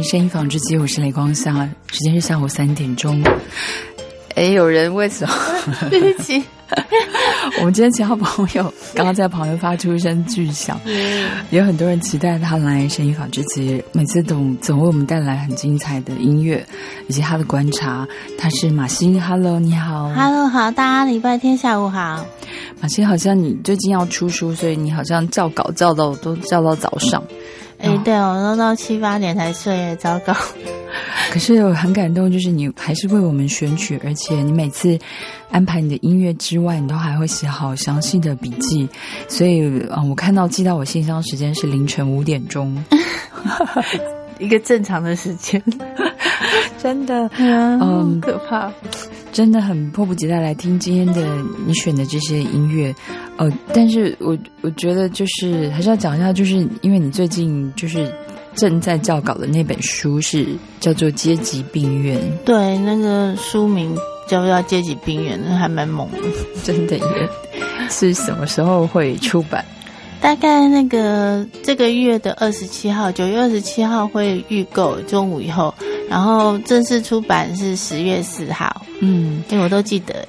声音纺织机，我是雷光夏，时间是下午3点钟。有人为什么？ 对不起。 我们今天7号朋友刚刚在旁边发出一声巨响，也有很多人期待他来声音纺织机，每次总为我们带来很精彩的音乐以及他的观察。他是马欣 ，Hello， 你好。 Hello， 好，大家礼拜天下午好。 马欣，好像你最近要出书，所以你好像校稿校到早上。 对，我都到7、8点才睡，糟糕。 可是我很感动，就是你还是为我们选曲，而且你每次安排你的音乐之外，你都还会写好详细的笔记。所以我看到寄到我信箱时间是凌晨5点钟， 一个正常的时间。 真的， 可怕。 真的很迫不及待来听今天的你选的这些音乐，但是我觉得就是还是要讲一下，就是因为你最近就是正在校稿的那本书是叫做《阶级病院》， 对，那个书名叫《阶级病院》，那还蛮猛的， 真的耶。是什么时候会出版？ 大概这个月的27号，9月27号会预购，中午以后，然后正式出版是10月4号。因为我都记得。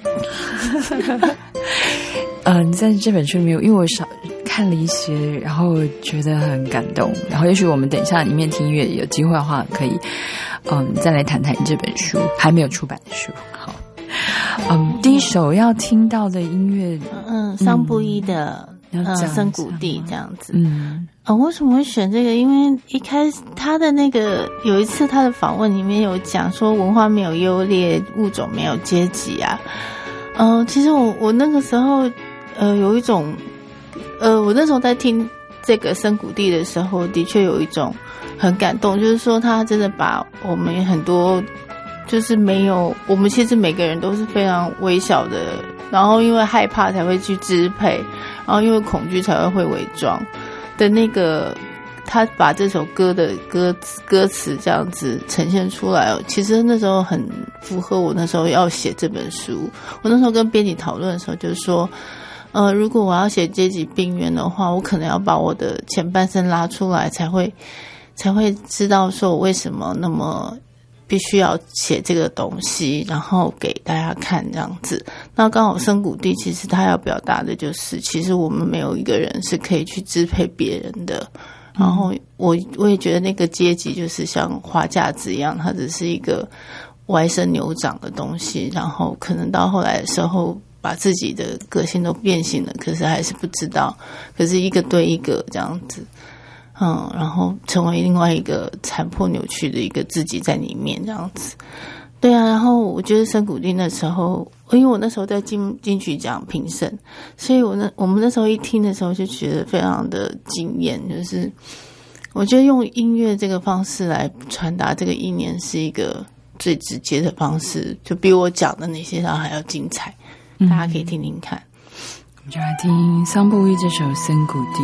你在这本书里面，因为我少看了一些，然后觉得很感动，然后也许我们等一下一面听音乐有机会的话，可以再来谈谈这本书还没有出版的书。好，第一首要听到的音乐， 桑布伊的。森谷地这样子。为什么会选这个？因为一开始他的有一次他的访问里面有讲说文化没有优劣，物种没有阶级啊。其实我那个时候有一种我那时候在听这个森谷地的时候，的确有一种很感动，就是说他真的把我们很多就是我们其实每个人都是非常微小的，然后因为害怕才会去支配，然后因为恐惧才会伪装的他把这首歌的歌词这样子呈现出来，其实那时候很符合我那时候要写这本书。我那时候跟编辑讨论的时候就是说，如果我要写阶级病院的话，我可能要把我的前半生拉出来，才会知道说我为什么那么必须要写这个东西，然后给大家看这样子。那刚好森谷地其实他要表达的就是，其实我们没有一个人是可以去支配别人的。然后我也觉得那个阶级就是像花架子一样，它只是一个歪伸扭长的东西，然后可能到后来的时候把自己的个性都变形了，可是还是不知道，可是一个对一个这样子。然后成为另外一个残破扭曲的一个自己在里面这样子。对啊，然后我觉得森谷地那时候，因为我那时候在金曲奖评审，所以我们那时候一听的时候就觉得非常的惊艳，就是我觉得用音乐这个方式来传达这个意念是一个最直接的方式，就比我讲的那些还要精彩。大家可以听听看。 我们就来听桑布伊这首森谷地。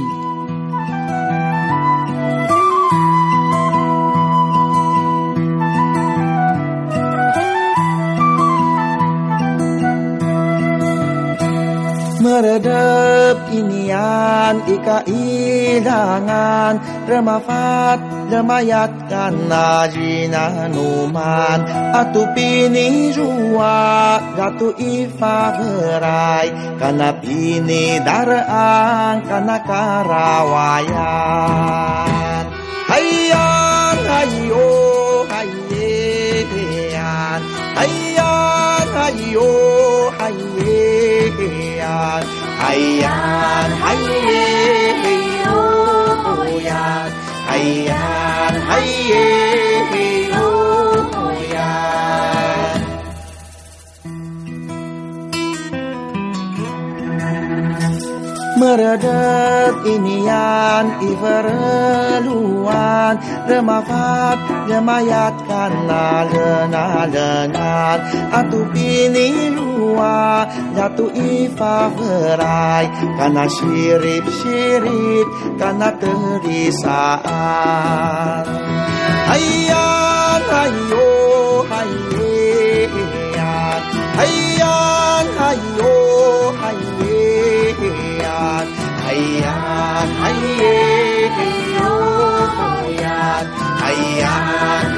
Meredep inian ika ilangan remafat remayatkan najina numan atu pini jua ratu ifa berai kana pini daraan kana karawayan hayyan hayyo hayyan hayyan hayyo hayyan hayyan hayyo yan hayyan hayyo yan meredep inian ivereluan remafat remayatkan nalenan atu pini lua jatuh ifa berai karena sirip karena kerisaan hayyan hayyo hayyan hayyan hayyo hayyan hayyan hayyo yan hayyan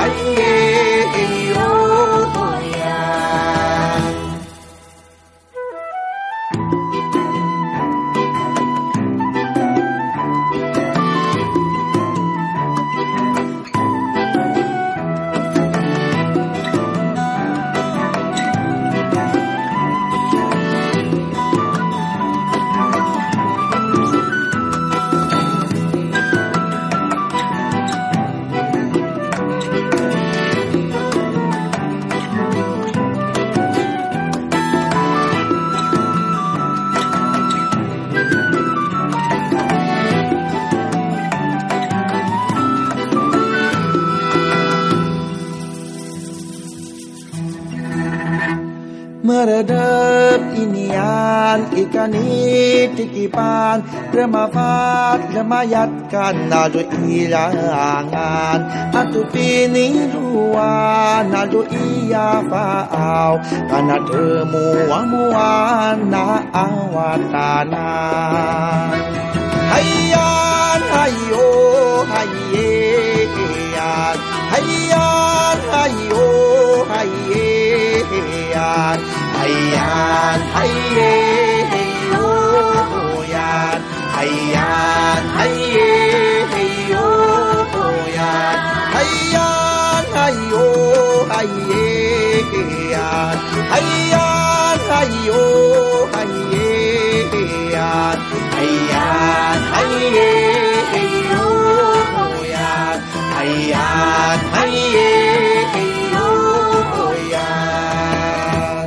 哎耶哟呀。Meredep inian ikan titipan remafat remayatkan nalu ilangan atu piniruan nalu iya faau karena temuan na awatanan hayyan hayo hayyan hayyan hayo hayyan hayyan hayye yo yan hayyan hayye yo yan hayyan hayo hayye yan hayyan hayo hayye yan hayyan hayye yo yan hayyan hayye yo yan。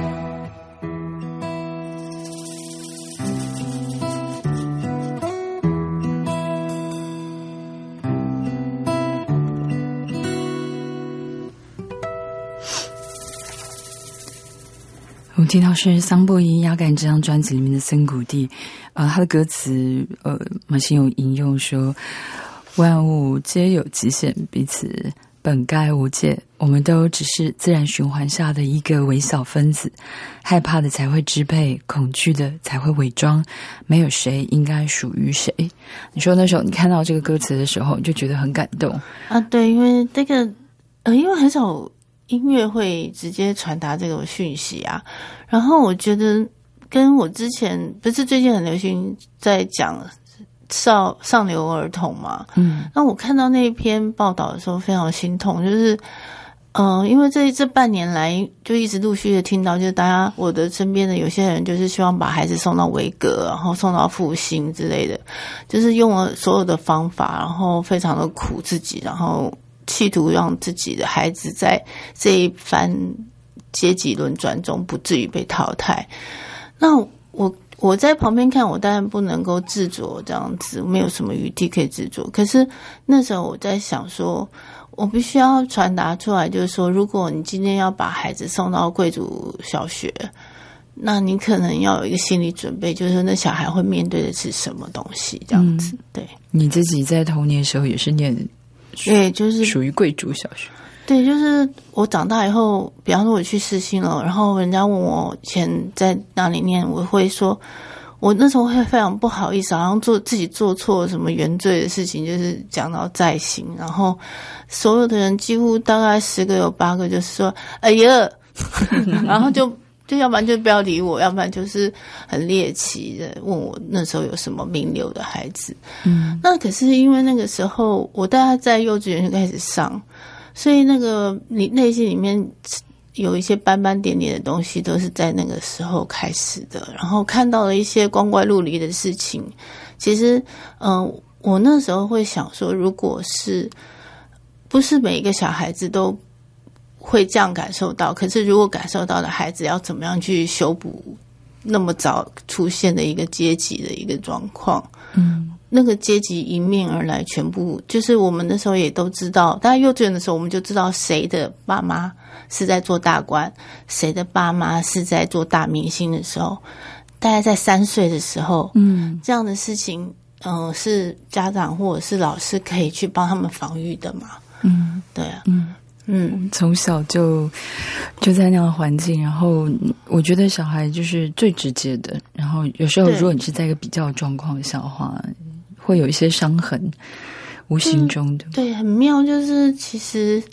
我们听到是桑布伊压感这张专辑里面的森谷地，他的歌词马欣有引用说，万物皆有极限，彼此本该无界，我们都只是自然循环下的一个微小分子，害怕的才会支配，恐惧的才会伪装，没有谁应该属于谁。你说那时候你看到这个歌词的时候，你就觉得很感动啊？对，因为这个因为很少音乐会直接传达这个讯息啊，然后我觉得跟我之前不是最近很流行在讲上流儿童嘛，那我看到那篇报道的时候非常心痛，就是因为这半年来就一直陆续的听到，就是大家我的身边的有些人就是希望把孩子送到维格，然后送到复兴之类的，就是用了所有的方法，然后非常的苦自己，然后企图让自己的孩子在这一番阶级轮转中不至于被淘汰。那我在旁边看，我当然不能够制作这样子，没有什么余地可以制作。可是那时候我在想说，我必须要传达出来，就是说，如果你今天要把孩子送到贵族小学，那你可能要有一个心理准备，就是那小孩会面对的是什么东西，这样子。对， 你自己在童年的时候也是念， 对，就是属于贵族小学。 对，就是我长大以后，比方说我去世新了，然后人家问我以前在哪里念，我会说，我那时候会非常不好意思，好像自己做错什么原罪的事情，就是讲到在行，然后所有的人几乎大概10个有8个就是说，哎呀，然后就要不然就不要理我，要不然就是很猎奇的问我那时候有什么名流的孩子。那可是因为那个时候我大概在幼稚园就开始上。所以那个你内心里面有一些斑斑点点的东西都是在那个时候开始的，然后看到了一些光怪陆离的事情。其实我那时候会想说，如果是不是每一个小孩子都会这样感受到，可是如果感受到的孩子要怎么样去修补那么早出现的一个阶级的一个状况。那个阶级迎面而来，全部就是我们那时候也都知道，大概幼稚园的时候我们就知道谁的爸妈是在做大官，谁的爸妈是在做大明星的时候，大概在3岁的时候，这样的事情是家长或者是老师可以去帮他们防御的嘛。对啊。 从小就在那样的环境，然后我觉得小孩就是最直接的，然后有时候如果你是在一个比较状况下的话，会有一些伤痕无形中的。 对，很妙，就是其实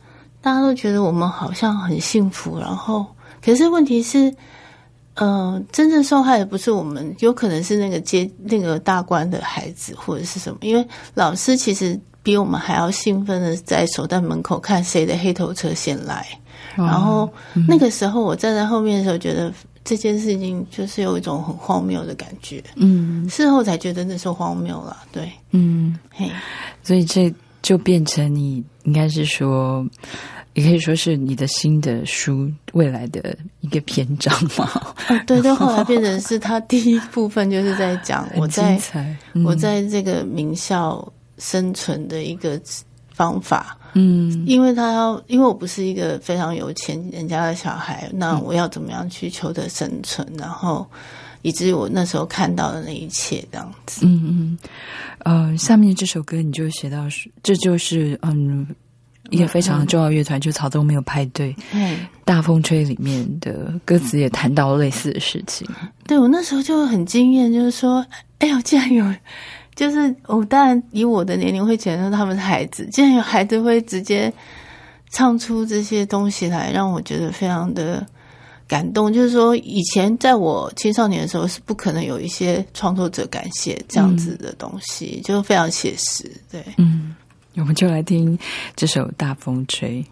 大家都觉得我们好像很幸福，然后可是问题是真正受害的不是我们，有可能是那个大官的孩子或者是什么，因为老师其实比我们还要兴奋的在守在门口看谁的黑头车先来，然后那个时候我站在后面的时候觉得这件事情就是有一种很荒谬的感觉，事后才觉得那时候荒谬了，对，嘿， 所以这就变成你应该是说，也可以说是你的新的书未来的一个篇章嘛。 对，就后来变成是他第一部分就是在讲我在这个名校生存的一个方法。因为我不是一个非常有钱人家的小孩，那我要怎么样去求得生存，然后以至于我那时候看到的那一切这样子。 下面这首歌你就写到，这就是一个非常重要的乐团，就是草东没有派对。大风吹里面的歌词也谈到类似的事情。 对，我那时候就很惊艳，就是说，哎呦，竟然有。就是我当然以我的年龄会觉得他们是孩子，竟然有孩子会直接唱出这些东西来，让我觉得非常的感动。就是说以前在我青少年的时候是不可能有一些创作者敢写这样子的东西，就非常写实。对， 我们就来听这首《大风吹》。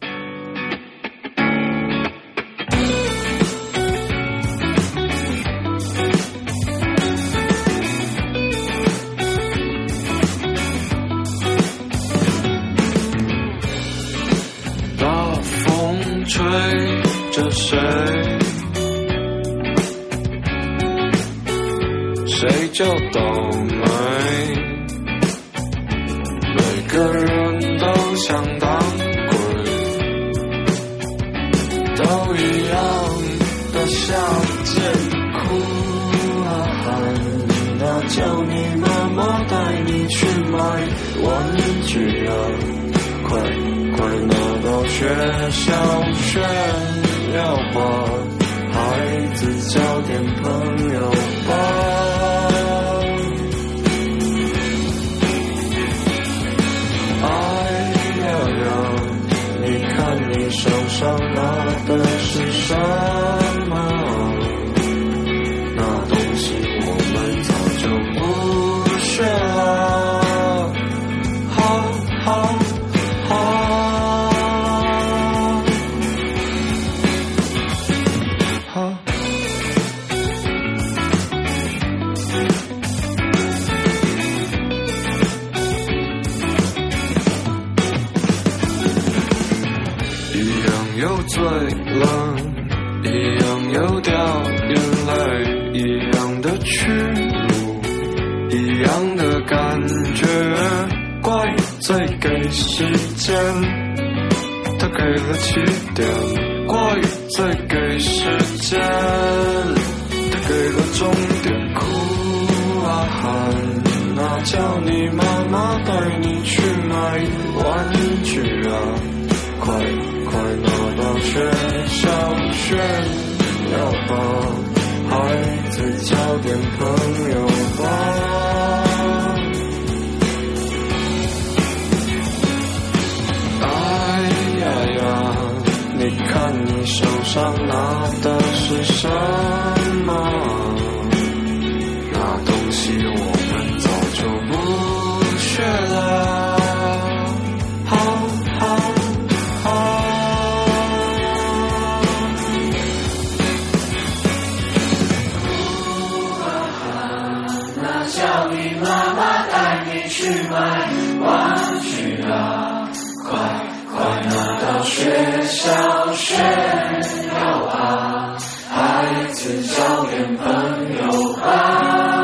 吹着谁，谁就懂美。每个人都想当鬼，都一样的相见。哭啊喊，那叫你妈妈带你去买玩具啊，快拿到学校炫耀吧，孩子交点朋友吧。哎呀呀，你看你手上拿的是什么？那东西我们早就不屑了。好最冷，一样有掉眼泪，一样的去路，一样的感觉，怪罪给时间，它给了起点，怪罪给时间，它给了终点。哭啊喊，那叫你妈妈带你去买玩具啊，快拿到学校炫耀吧，孩子交点朋友吧。哎呀呀，你看你手上拿的是什么？那东西我们早就不屑了。 叫你妈妈带你去买玩具啊，快拿到学校炫耀吧，孩子交点朋友吧。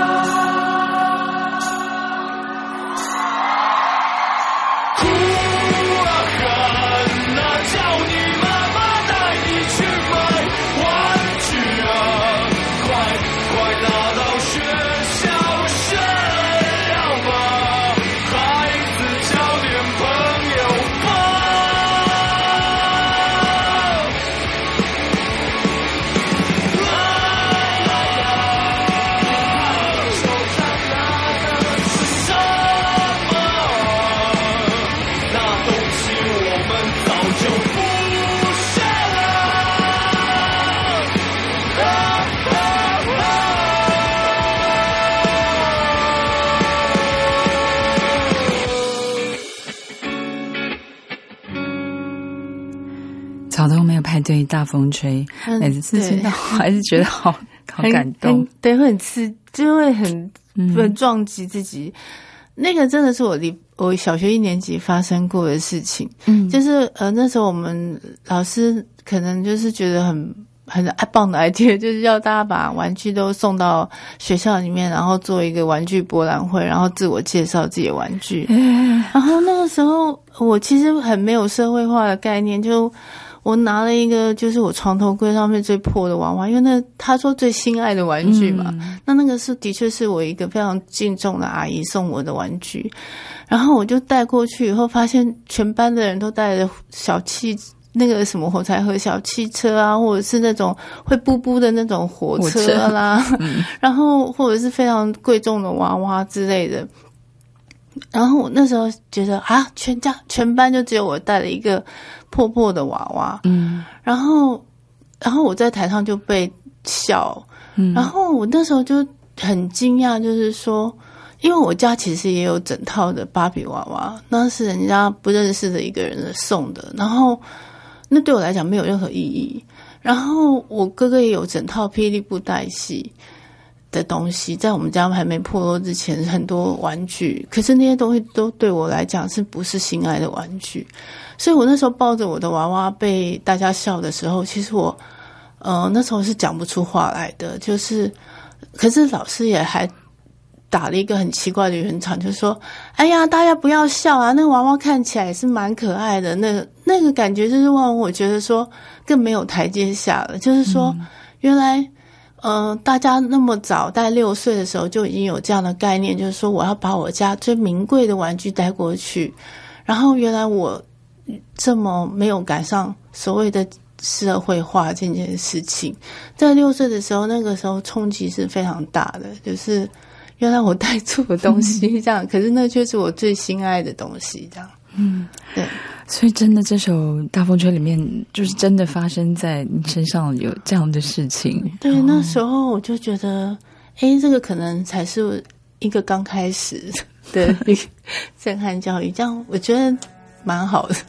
草东没有派对，大风吹，每次听到还是觉得好感动， 对，会很就会很撞击自己。那个真的是我小学1年级发生过的事情，就是那时候我们老师可能就是觉得很棒的 idea， 就是要大家把玩具都送到学校里面，然后做一个玩具博览会，然后自我介绍自己的玩具。然后那个时候我其实很没有社会化的概念，就我拿了一个就是我床头柜上面最破的娃娃，因为他说最心爱的玩具嘛，那个是的确是我一个非常敬重的阿姨送我的玩具，然后我就带过去以后，发现全班的人都带着那个什么火柴盒小汽车啊，或者是那种会布布的那种火车啦，然后或者是非常贵重的娃娃之类的。然后我那时候觉得啊，全班就只有我带了一个破破的娃娃，然后我在台上就被笑，然后我那时候就很惊讶，就是说，因为我家其实也有整套的芭比娃娃，那是人家不认识的一个人送的，然后那对我来讲没有任何意义。然后我哥哥也有整套霹雳布袋戏的东西，在我们家还没破落之前，很多玩具，可是那些东西都对我来讲是不是心爱的玩具？所以我那时候抱着我的娃娃被大家笑的时候，其实我那时候是讲不出话来的，就是可是老师也还打了一个很奇怪的圆场，就是说哎呀大家不要笑啊，那个娃娃看起来也是蛮可爱的，那个感觉就是让我觉得说更没有台阶下了，就是说原来大家那么早大概6岁的时候就已经有这样的概念，就是说我要把我家最名贵的玩具带过去，然后原来我这么没有赶上所谓的社会化这件事情，在6岁的时候，那个时候冲击是非常大的，就是原来我带错的东西这样，可是那却是我最心爱的东西这样。对， 所以真的这首《大风吹》里面就是真的发生在你身上有这样的事情。 对，那时候我就觉得这个可能才是一个刚开始的一个震撼教育，这样我觉得蛮好的。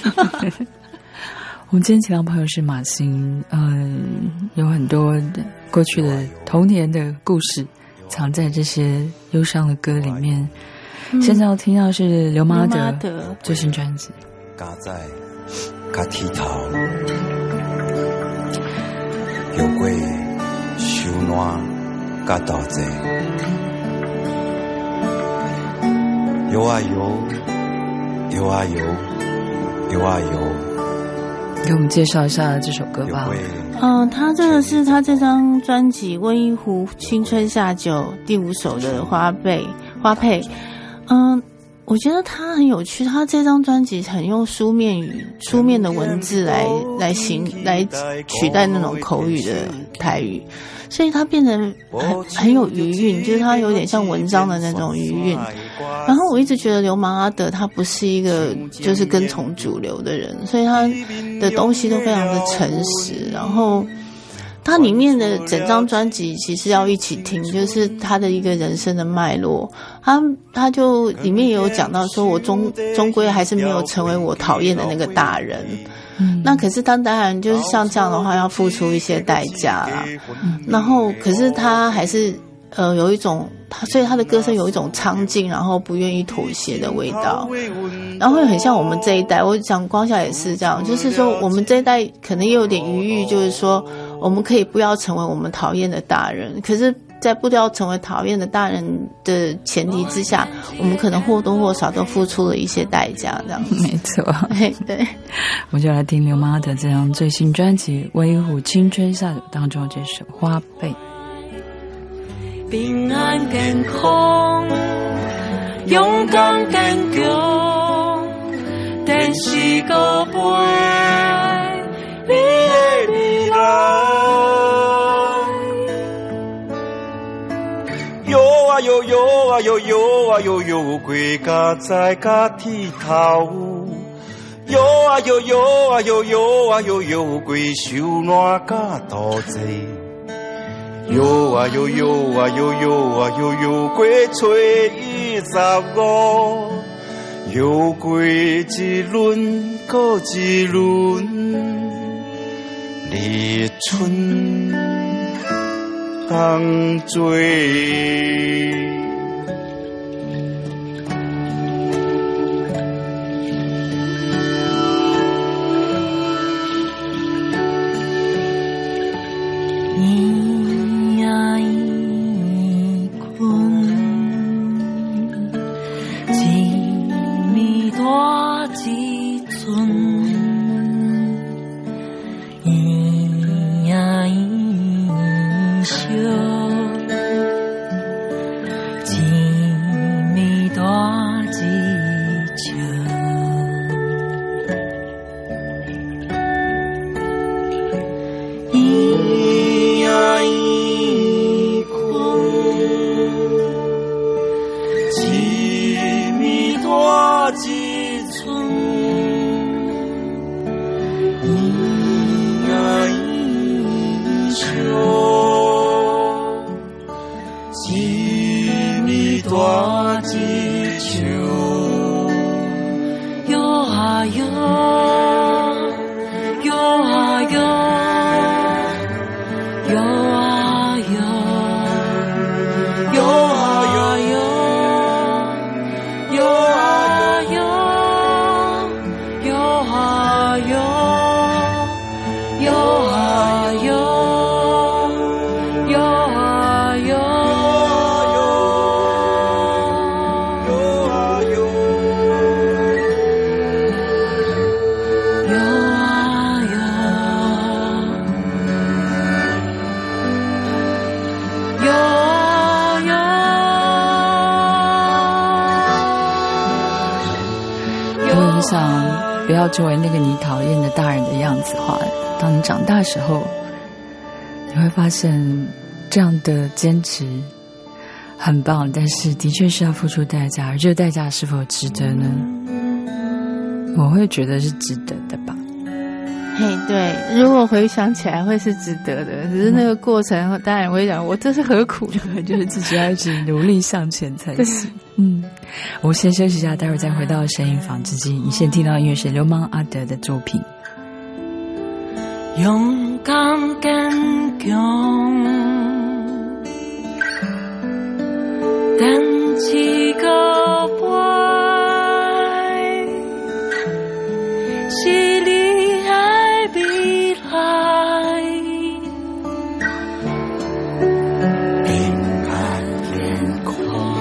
我们今天请到朋友是马欣，有很多过去的童年的故事藏在这些忧伤的歌里面。现在要听到是刘妈的最新专辑。 加在加剃头，有过收烂加倒债，游啊游，游啊游，游啊游。 给我们介绍一下这首歌吧。 他这个是他这张专辑《温一湖青春下酒》第5首的花配。我觉得他很有趣，他这张专辑很用书面的文字来取代那种口语的台语，所以它变得很有余韵，就是它有点像文章的那种余韵。然后我一直觉得流氓阿德他不是一个就是跟从主流的人，所以他的东西都非常的诚实，然后它里面的整张专辑其实要一起听，就是他的一个人生的脉络。他就里面也有讲到说，我终归还是没有成为我讨厌的那个大人。那可是他当然就是像这样的话要付出一些代价啦。然后可是他还是有一种所以他的歌声有一种苍劲，然后不愿意妥协的味道，然后会很像我们这一代。我讲光夏也是这样，就是说我们这一代可能也有点余裕，就是说我们可以不要成为我们讨厌的大人，可是在不要成为讨厌的大人的前提之下，我们可能或多或少都付出了一些代价这样子。 没错。 对， 我们就来听刘妈的这张最新专辑《威虎青春下酒》当中这首《花被》。 平安健康，勇敢坚强，电视高飞，你的未来。 游啊游，游啊游，游啊游，游过加在加剃头。游啊游，游啊游，游啊游，游过收烂加倒债。游啊游，游啊游，游啊游，游过吹25，游过一轮又一轮。 伫春冬做。 不要成为那个你讨厌的大人的样子话，当你长大的时候，你会发现这样的坚持很棒，但是的确是要付出代价，而这个代价是否值得呢？我会觉得是值得的吧。 嘿，对，如果回想起来会是值得的，只是那个过程当然会想我这是何苦呢？ 就是自己要一直努力向前才行。我先休息一下，待会儿再回到声音坊之际。你现在听到的音乐是流氓阿德的作品。 勇敢坚强，但一个爱是你的未来，平安健康，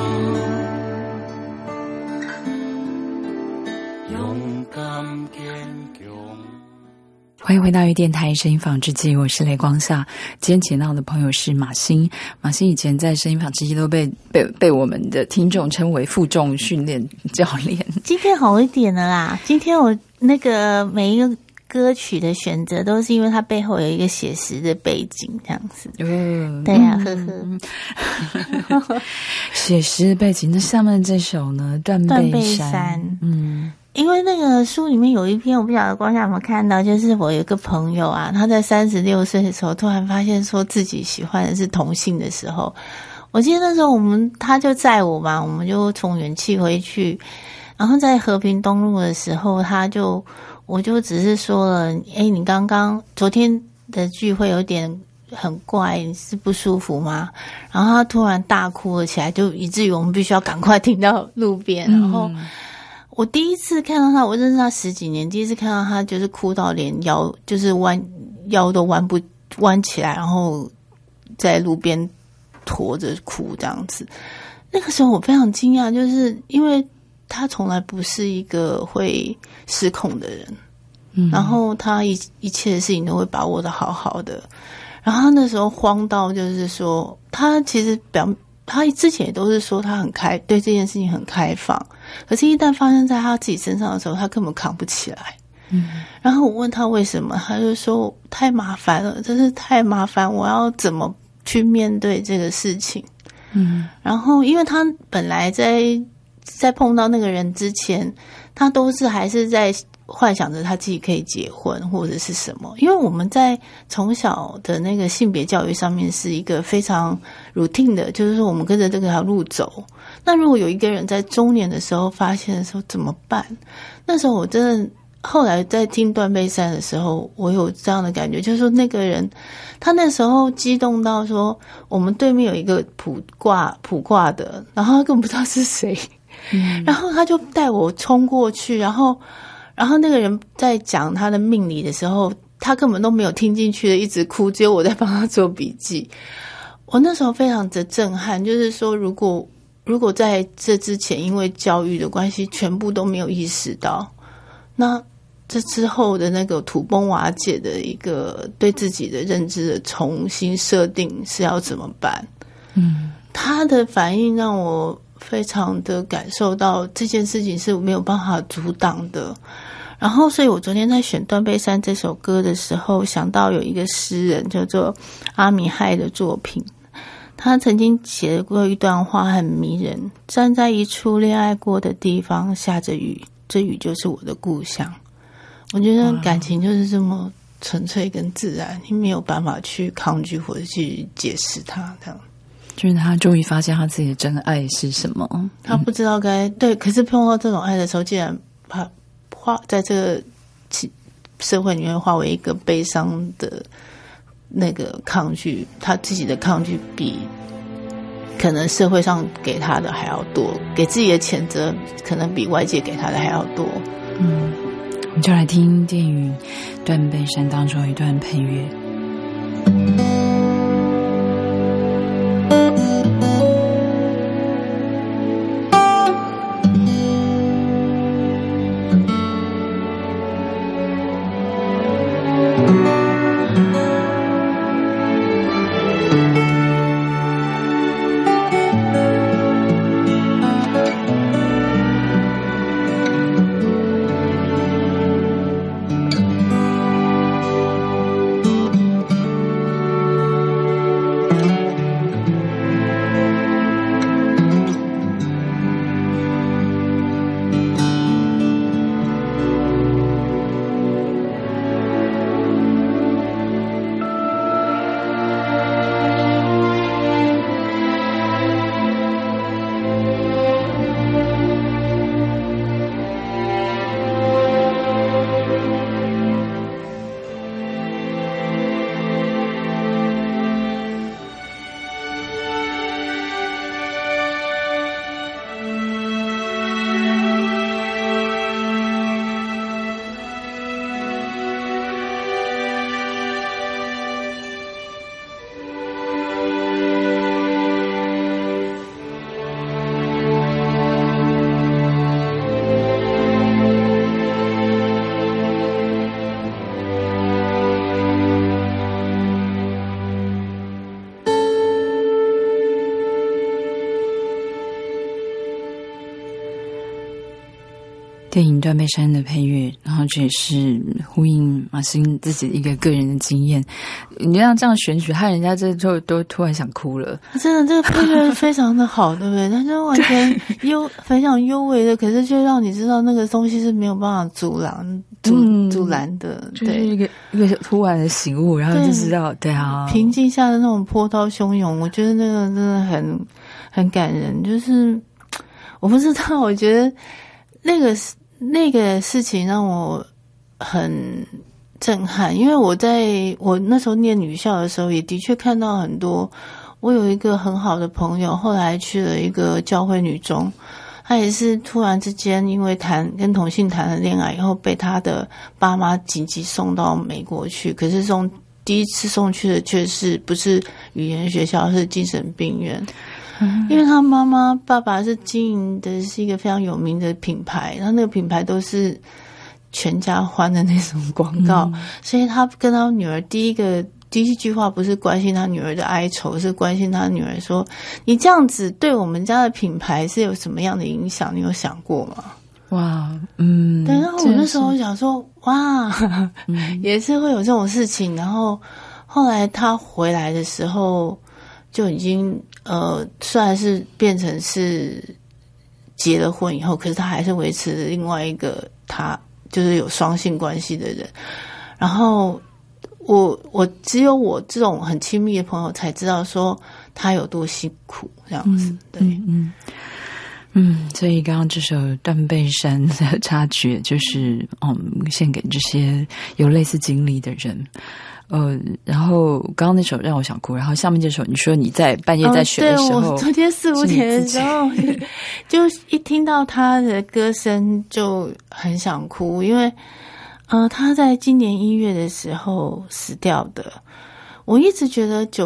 勇敢坚强。 欢迎回到鱼电台声音坊之际，我是雷光夏。今天请到的朋友是马欣。马欣以前在声音坊之际都被我们的听众称为负重训练教练。 今天好一点了啦，今天我那个每一个歌曲的选择都是因为它背后有一个写实的背景，这样子。对呀，呵呵。 写实的背景，那下面这首呢？断背山。 因为那个书里面有一篇，我不晓得光夏有没有看到，就是我有一个朋友啊，他在36岁的时候突然发现说自己喜欢的是同性的时候，我记得那时候他就载我嘛，我们就从远气回去，然后在和平东路的时候，我就只是说了，你刚刚昨天的聚会有点很怪，你是不舒服吗？然后他突然大哭了起来，就以至于我们必须要赶快停到路边，然后我第一次看到他，我认识他10几年，第一次看到他就是哭到连腰就是腰都弯起来，然后在路边驼着哭这样子。那个时候我非常惊讶，就是因为他从来不是一个会失控的人，然后他一切的事情都会把握得好好的。然后他那时候慌到就是说，他其实他之前也都是说他对这件事情很开放，可是一旦发生在他自己身上的时候，他根本扛不起来。然后我问他为什么，他就说太麻烦了，真是太麻烦，我要怎么去面对这个事情。然后因为他本来在碰到那个人之前，他都是还是在幻想着他自己可以结婚或者是什么，因为我们在从小的那个性别教育上面是一个非常 routine 的，就是说我们跟着这条路走。那如果有一个人在中年的时候发现的时候怎么办？那时候我真的后来在听断背山的时候，我有这样的感觉，就是说那个人他那时候激动到说我们对面有一个卜卦的，然后他根本不知道是谁，然后他就带我冲过去，然后那个人在讲他的命理的时候，他根本都没有听进去的，一直哭，只有我在帮他做笔记。我那时候非常的震撼，就是说如果在这之前因为教育的关系全部都没有意识到，那这之后的那个土崩瓦解的一个对自己的认知的重新设定是要怎么办？他的反应让我非常的感受到这件事情是没有办法阻挡的。然后所以我昨天在选断背山这首歌的时候，想到有一个诗人叫做阿米亥的作品，他曾经写过一段话很迷人，站在一处恋爱过的地方，下着雨，这雨就是我的故乡。我觉得感情就是这么纯粹跟自然，你没有办法去抗拒或者去解释它，这样。 就是他终于发现他自己的真爱是什么， 他不知道对，可是碰到这种爱的时候，竟然他在这个社会里面化为一个悲伤的那个抗拒，他自己的抗拒比可能社会上给他的还要多，给自己的谴责可能比外界给他的还要多。 我们就来听电影《断背山》当中一段配乐。电影《断背山》的配乐，然后这也是呼应马欣自己的一个个人的经验。你让这样选曲，害人家这就都突然想哭了。 真的，这个配乐非常的好，对不对？它就完全非常幽微的，可是就让你知道那个东西是没有办法阻拦的， 就是一个突然的醒悟，然后就知道，对啊， 平静下的那种波涛汹涌，我觉得那个真的很感人。就是我不知道，我觉得那个事情让我很震撼，因为我那时候念女校的时候，也的确看到很多。我有一个很好的朋友，后来去了一个教会女中，他也是突然之间因为跟同性谈了恋爱以后，被他的爸妈紧急送到美国去，可是第一次送去的却是不是语言学校，是精神病院。因为他爸爸是经营的是一个非常有名的品牌，然后那个品牌都是全家欢的那种广告，所以他跟他女儿第一句话不是关心他女儿的哀愁，是关心他女儿说，你这样子对我们家的品牌是有什么样的影响，你有想过吗？ 哇， 对，然后我那时候想说，哇，也是会有这种事情。然后后来他回来的时候就已经虽然是变成是结了婚以后，可是他还是维持了另外一个他就是有双性关系的人。然后我只有我这种很亲密的朋友才知道说他有多辛苦这样子。对， 所以刚刚这首《断背山》的插曲就是献给这些有类似经历的人。然后刚刚那首让我想哭，然后下面这首你说你在半夜在选的时候， 对，我昨天4、5点的时候就一听到他的歌声就很想哭，因为他在今年1月的时候死掉的。我一直觉得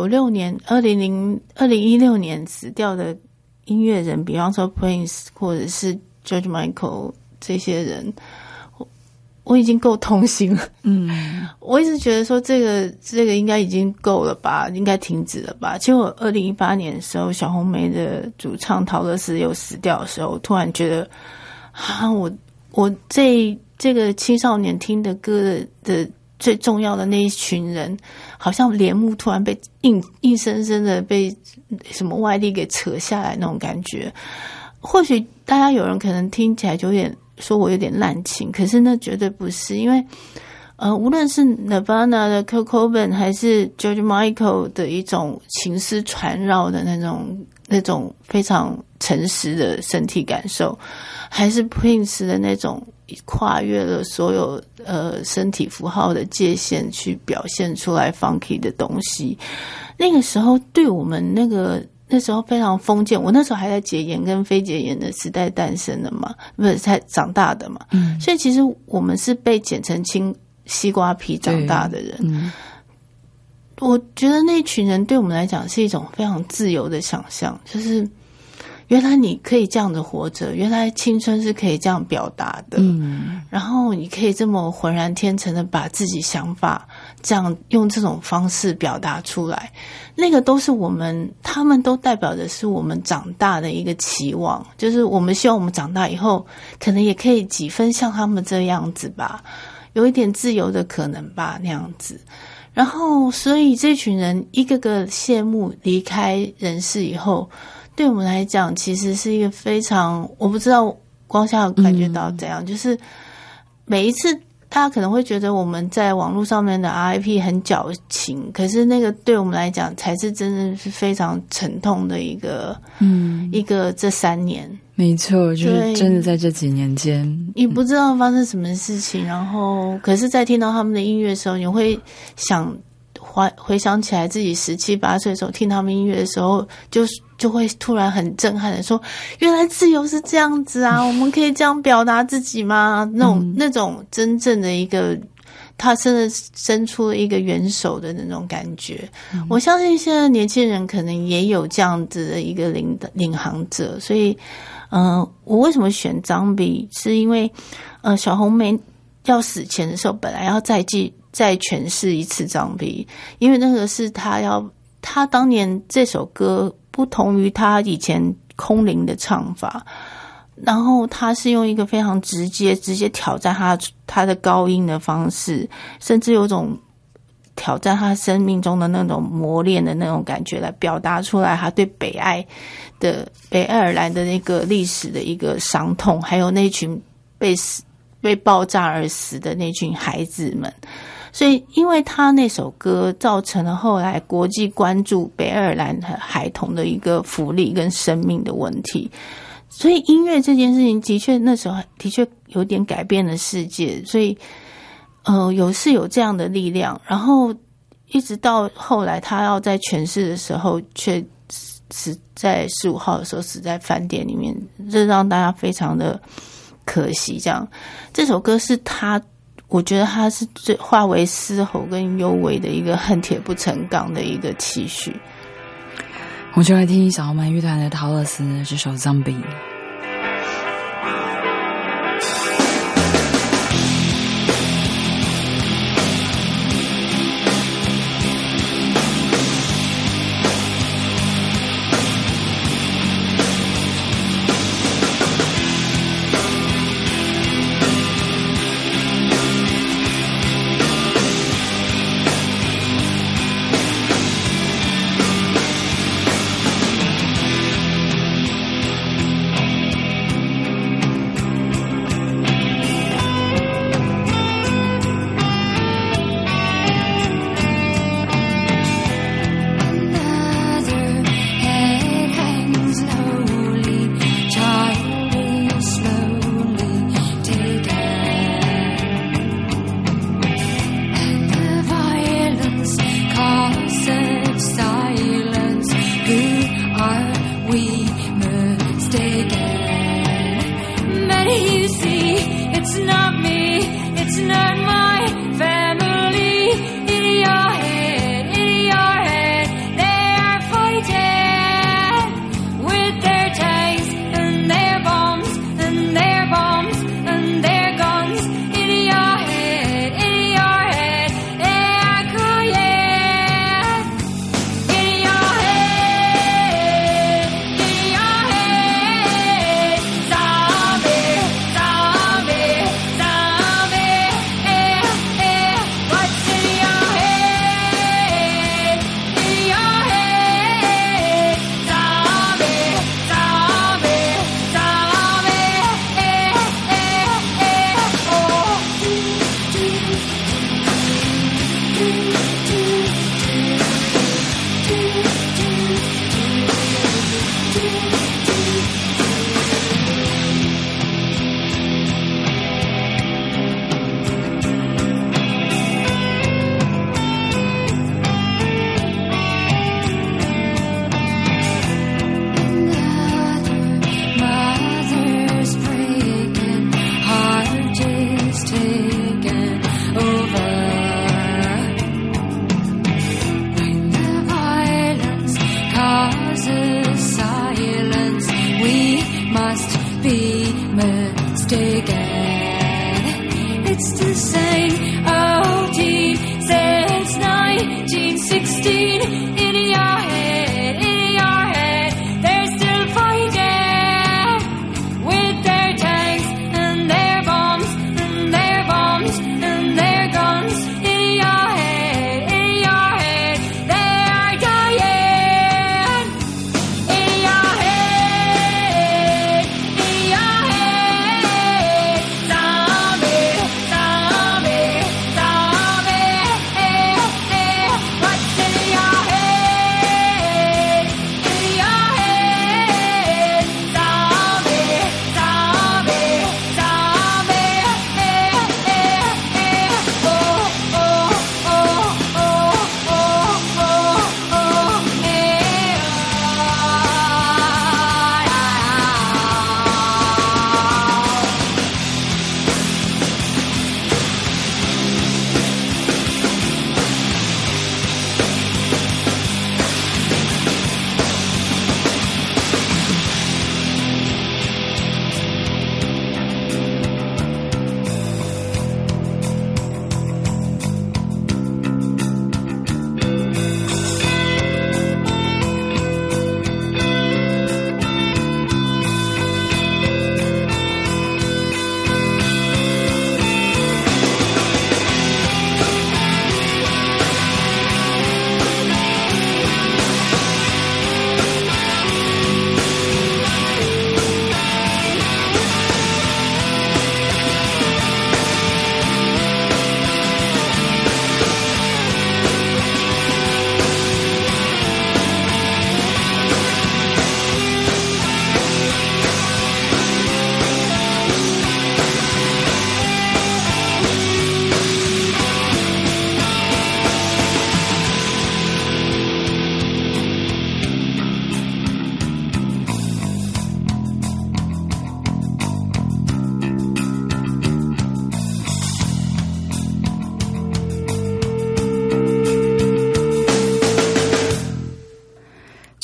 2016年死掉的音乐人，比方说 Prince 或者是 George Michael 这些人，我已经够痛心了。我一直觉得说这个应该已经够了吧，应该停止了吧。结果2018年的时候，小红莓的主唱陶乐斯又死掉的时候，突然觉得我这个青少年听的歌的最重要的那一群人，好像帘幕突然被硬生生的被什么外力给扯下来那种感觉。或许大家有人可能听起来就有点说我有点滥情，可是那绝对不是，因为无论是 Nirvana 的 Kurt Cobain 还是 George Michael 的一种情丝缠绕的那种非常诚实的身体感受，还是 Prince 的那种跨越了所有身体符号的界限去表现出来 funky 的东西，那个时候对我们那时候非常封建，我那时候还在解严跟非解严的时代诞生的嘛，不是才长大的嘛，所以其实我们是被剪成青西瓜皮长大的人。我觉得那群人对我们来讲是一种非常自由的想象，就是原来你可以这样的活着，原来青春是可以这样表达的，然后你可以这么浑然天成的把自己想法这样用这种方式表达出来，那个都是他们都代表的是我们长大的一个期望，就是我们希望我们长大以后可能也可以几分像他们这样子吧，有一点自由的可能吧，那样子。然后所以这群人一个个谢幕离开人世以后，对我们来讲其实是一个非常，我不知道光夏有感觉到怎样，就是每一次大家可能会觉得我们在网络上面的 RIP 很矫情，可是那个对我们来讲才是真的是非常沉痛的一个这3年。 没错，就是真的在这几年间你不知道发生什么事情，然后可是在听到他们的音乐的时候，你会回想起来自己17、18岁的时候听他们音乐的时候，就会突然很震撼的说，原来自由是这样子啊，我们可以这样表达自己吗？那种真正的一个他真的伸出了一个援手的那种感觉。我相信现在年轻人可能也有这样子的一个领航者，所以我为什么选 Zombie 是因为小红莓要死前的时候本来要再诠释一次 Zombie， 因为那个是他当年这首歌不同于他以前空灵的唱法，然后他是用一个非常直接挑战他的高音的方式，甚至有种挑战他生命中的那种磨练的那种感觉来表达出来他对北爱尔兰的那个历史的一个伤痛，还有那群被爆炸而死的那群孩子们。所以因为他那首歌造成了后来国际关注北爱尔兰孩童的一个福利跟生命的问题，所以音乐这件事情的确那时候的确有点改变了世界，所以有这样的力量。然后一直到后来他要在诠释的时候却死在15号的时候死在饭店里面，这让大家非常的可惜。这首歌是我觉得他是最化为嘶吼跟幽微的一个恨铁不成钢的一个期许。 我就来听小红莓乐团的陶乐斯这首 Zombie。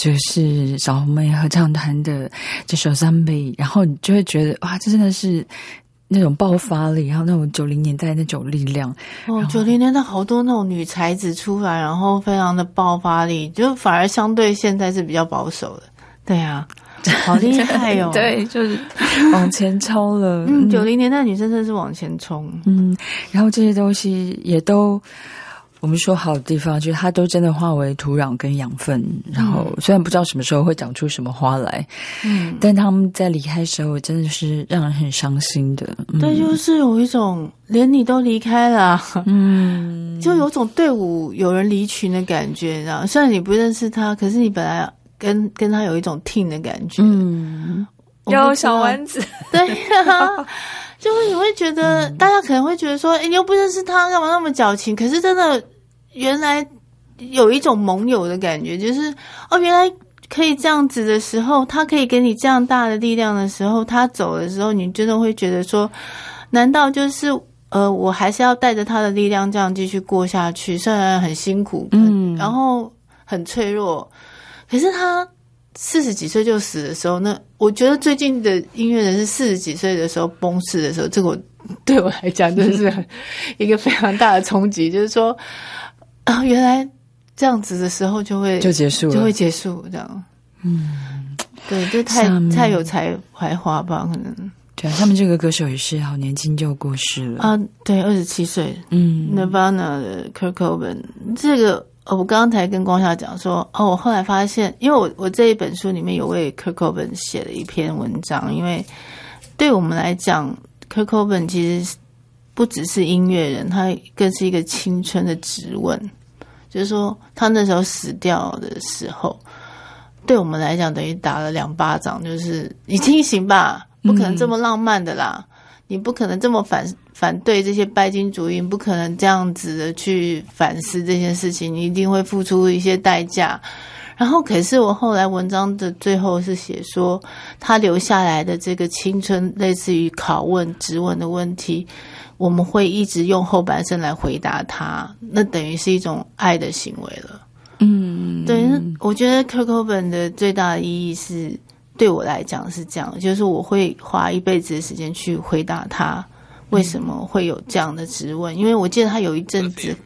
就是小红妹合唱团的这首《Zombie》，然后你就会觉得哇，这真的是那种爆发力，然后那种90年代那种力量。 90年代好多那种女才子出来，然后非常的爆发力，就反而相对现在是比较保守的。对啊，好厉害哦！ 对，就是往前冲了。 90年代女生真的是往前冲。 然后这些东西也都。我们说好的地方，就是它都真的化为土壤跟养分，然后虽然不知道什么时候会长出什么花来，但他们在离开的时候真的是让人很伤心的。 对，就是有一种连你都离开了，就有种队伍有人离群的感觉，你知道？虽然你不认识他，可是你本来跟他有一种 team 的感觉。 有小丸子， 对啊。就是你会觉得，大家可能会觉得说，你又不认识他，干嘛那么矫情？可是真的，原来有一种盟友的感觉，就是原来可以这样子的时候，他可以给你这样大的力量的时候，他走的时候，你真的会觉得说，难道就是我还是要带着他的力量这样继续过下去？虽然很辛苦，然后很脆弱，可是他40几岁就死的时候，那我觉得最近的音乐人是40几岁的时候崩逝的时候，这个对我来讲真是一个非常大的冲击，就是说原来这样子的时候就结束了，就会结束这样。对，就太有才华吧，可能。 对啊，他们这个歌手也是好年轻就过世了啊，对，27岁。Nirvana 的 Kurt Cobain 这个。我刚刚才跟光夏讲说，我后来发现，因为我这一本书里面有为 Kurt Cobain 写了一篇文章，因为对我们来讲 Kurt Cobain 其实不只是音乐人，他更是一个青春的质问，就是说他那时候死掉的时候，对我们来讲等于打了2巴掌，就是你清醒吧，不可能这么浪漫的啦，你不可能这么反对这些拜金主义，不可能这样子的去反思这件事情，你一定会付出一些代价。然后可是我后来文章的最后是写说，他留下来的这个青春类似于拷问质问的问题，我们会一直用后半生来回答他，那等于是一种爱的行为了。对，我觉得 Kurt Cobain 的最大的意义是，对我来讲是这样，就是我会花一辈子的时间去回答他为什么会有这样的质问。因为我记得他有一阵子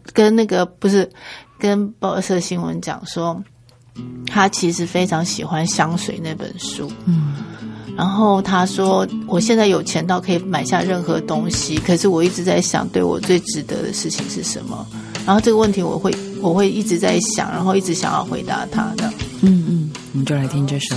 跟报社新闻讲说，他其实非常喜欢香水那本书，然后他说我现在有钱到可以买下任何东西，可是我一直在想对我最值得的事情是什么，然后这个问题我会一直在想，然后一直想要回答他的。 我们就来听这首。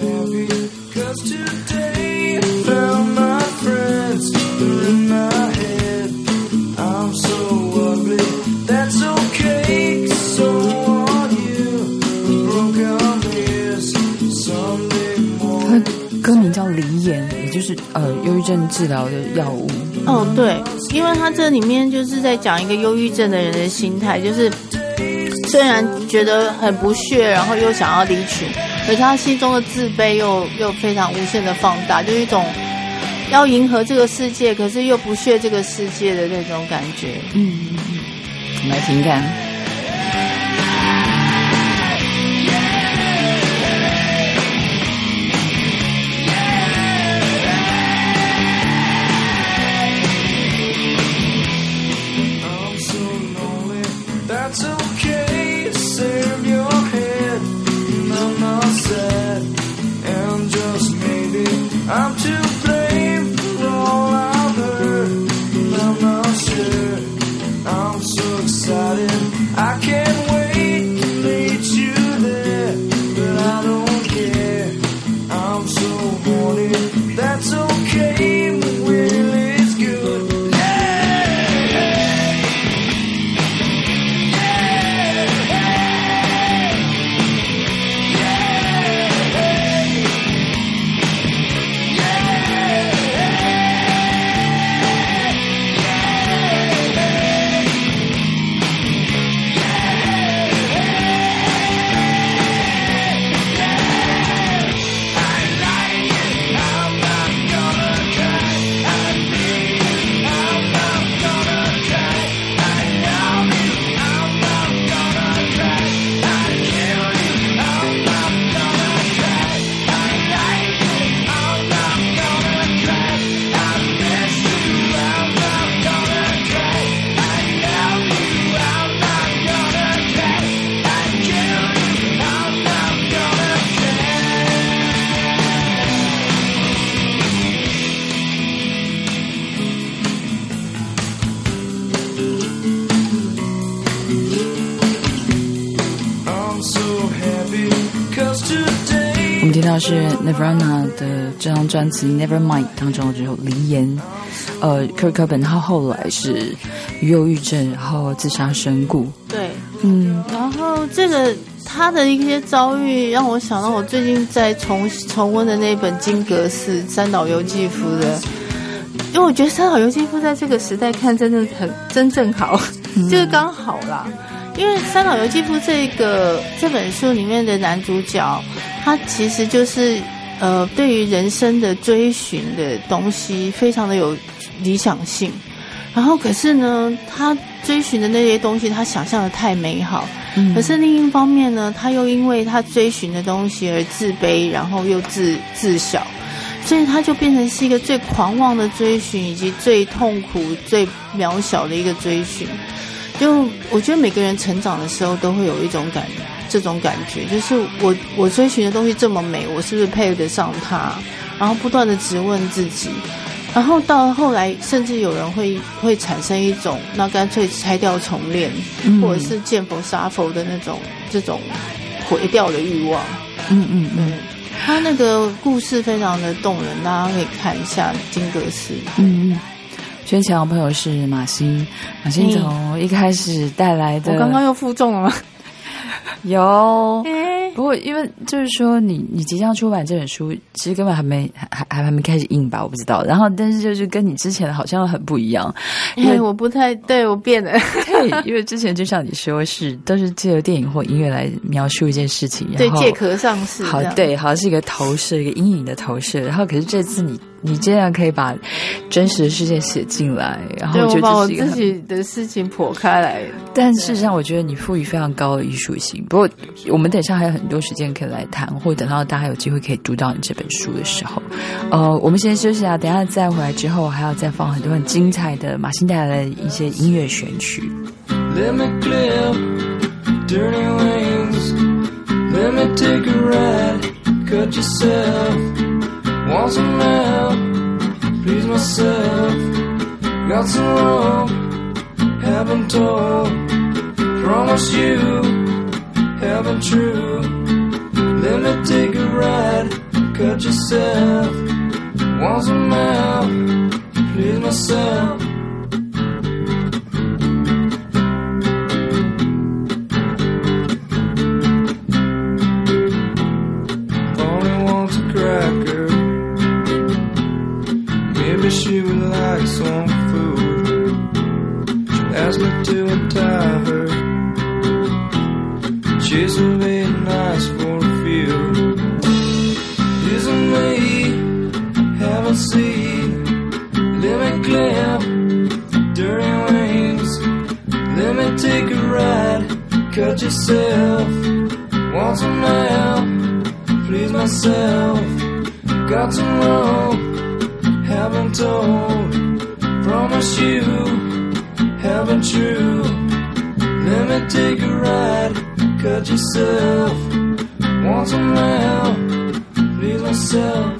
歌名叫离言，也就是忧郁症治疗的药物。 对，因为他这里面就是在讲一个忧郁症的人的心态，就是虽然觉得很不屑，然后又想要离群，可是他心中的自卑又非常无限的放大，就是一种要迎合这个世界，可是又不屑这个世界的那种感觉。 我们来听看。 I'm to blame for all I've heard, and I'm not sure. I'm so excited, I can't wait to meet you there, but I don't care. I'm so horny, that's okay, but will it's good. 听到是 Nirvana 的这张专辑 Nevermind 当中的这首离言。Kurt Cobain 他后来是忧郁症，然后自杀身故。 对，然后这个他的一些遭遇让我想到我最近在重温的那本金阁寺三岛由纪夫的，因为我觉得三岛由纪夫在这个时代看真的真正好，就是刚好啦。因为三岛由纪夫这本书里面的男主角，他其实就是对于人生的追寻的东西非常的有理想性，然后可是呢，他追寻的那些东西他想象的太美好，可是另一方面呢，他又因为他追寻的东西而自卑，然后又自小，所以他就变成是一个最狂妄的追寻，以及最痛苦最渺小的一个追寻。就我觉得每个人成长的时候都会有这种感觉，就是我追寻的东西这么美，我是不是配得上它？然后不断的质问自己，然后到后来甚至有人会产生一种那干脆拆掉重练，或者是见佛杀佛的这种毁掉的欲望。他那个故事非常的动人，大家可以看一下金阁寺。 宣强的朋友是马欣从一开始带来的， 我刚刚又负重了吗？ 有，不过因为就是说你即将出版这本书，其实根本还没开始印吧，我不知道。然后但是就是跟你之前的好像很不一样， 因为我不太对我变了。 对，因为之前就像你说都是借由电影或音乐来描述一件事情，然后对，借壳上市， 好像是一个投射，一个阴影的投射。然后可是这次你这样可以把真实的事件写进来，然后我把我自己的事情剖开来。 但事实上我觉得你赋予非常高的艺术性。不过我们等一下还有很多时间可以来谈，或者等到大家有机会可以读到你这本书的时候，我们先休息啊，等一下再回来之后还要再放很多很精彩的马欣带来的一些音乐选曲。 Let me clip dirty wings, let me take a ride, cut yourself, want some help, please myself, got some rope, haven't told, promise you, haven't true, let me take a ride, cut yourself, want some help, please myself. She would like some food. She asked me to untie her. She's a bit nice for a few. Isn't me, haven't seen. Let me clip dirty wings. Let me take a ride, cut yourself. Want some help, please myself. Got some rope, haven't told, promise you, haven't true. Let me take a ride, cut yourself. Want some help, please myself.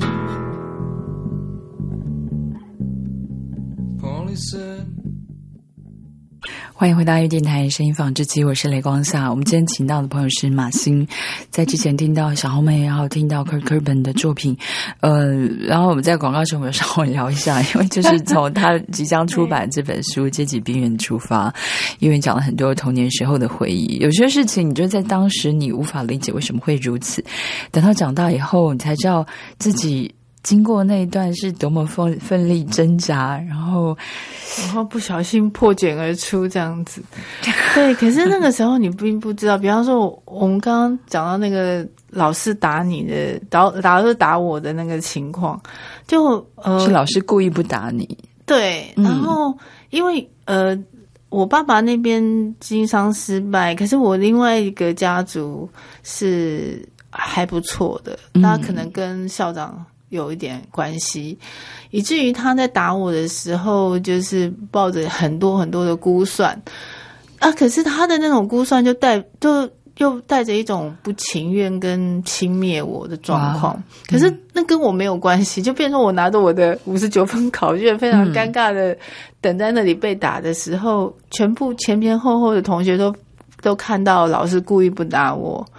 Polly said. 欢迎回到音乐电台声音纺织机，我是雷光夏。我们今天请到的朋友是马欣，在之前听到小红妹，然后听到 Kurt Cobain 的作品，然后我们在广告时我们稍微聊一下，因为就是从他即将出版这本书《阶级边缘》出发，因为讲了很多童年时候的回忆，有些事情你就在当时你无法理解为什么会如此，等到长大以后你才知道自己经过那一段是多么奋力挣扎，然后不小心破茧而出这样子。对，可是那个时候你并不知道，比方说我们刚刚讲到那个老师打你的打我的那个情况，就是老师故意不打你。 对，然后因为我爸爸那边经商失败，可是我另外一个家族是还不错的，他可能跟校长有一点关系，以至于他在打我的时候就是抱着很多很多的估算啊，可是他的那种估算就又带着一种不情愿跟轻蔑我的状况，可是那跟我没有关系，就变成我拿着我的59分考卷非常尴尬的等在那里被打的时候，全部前前后后的同学都看到老师故意不打我，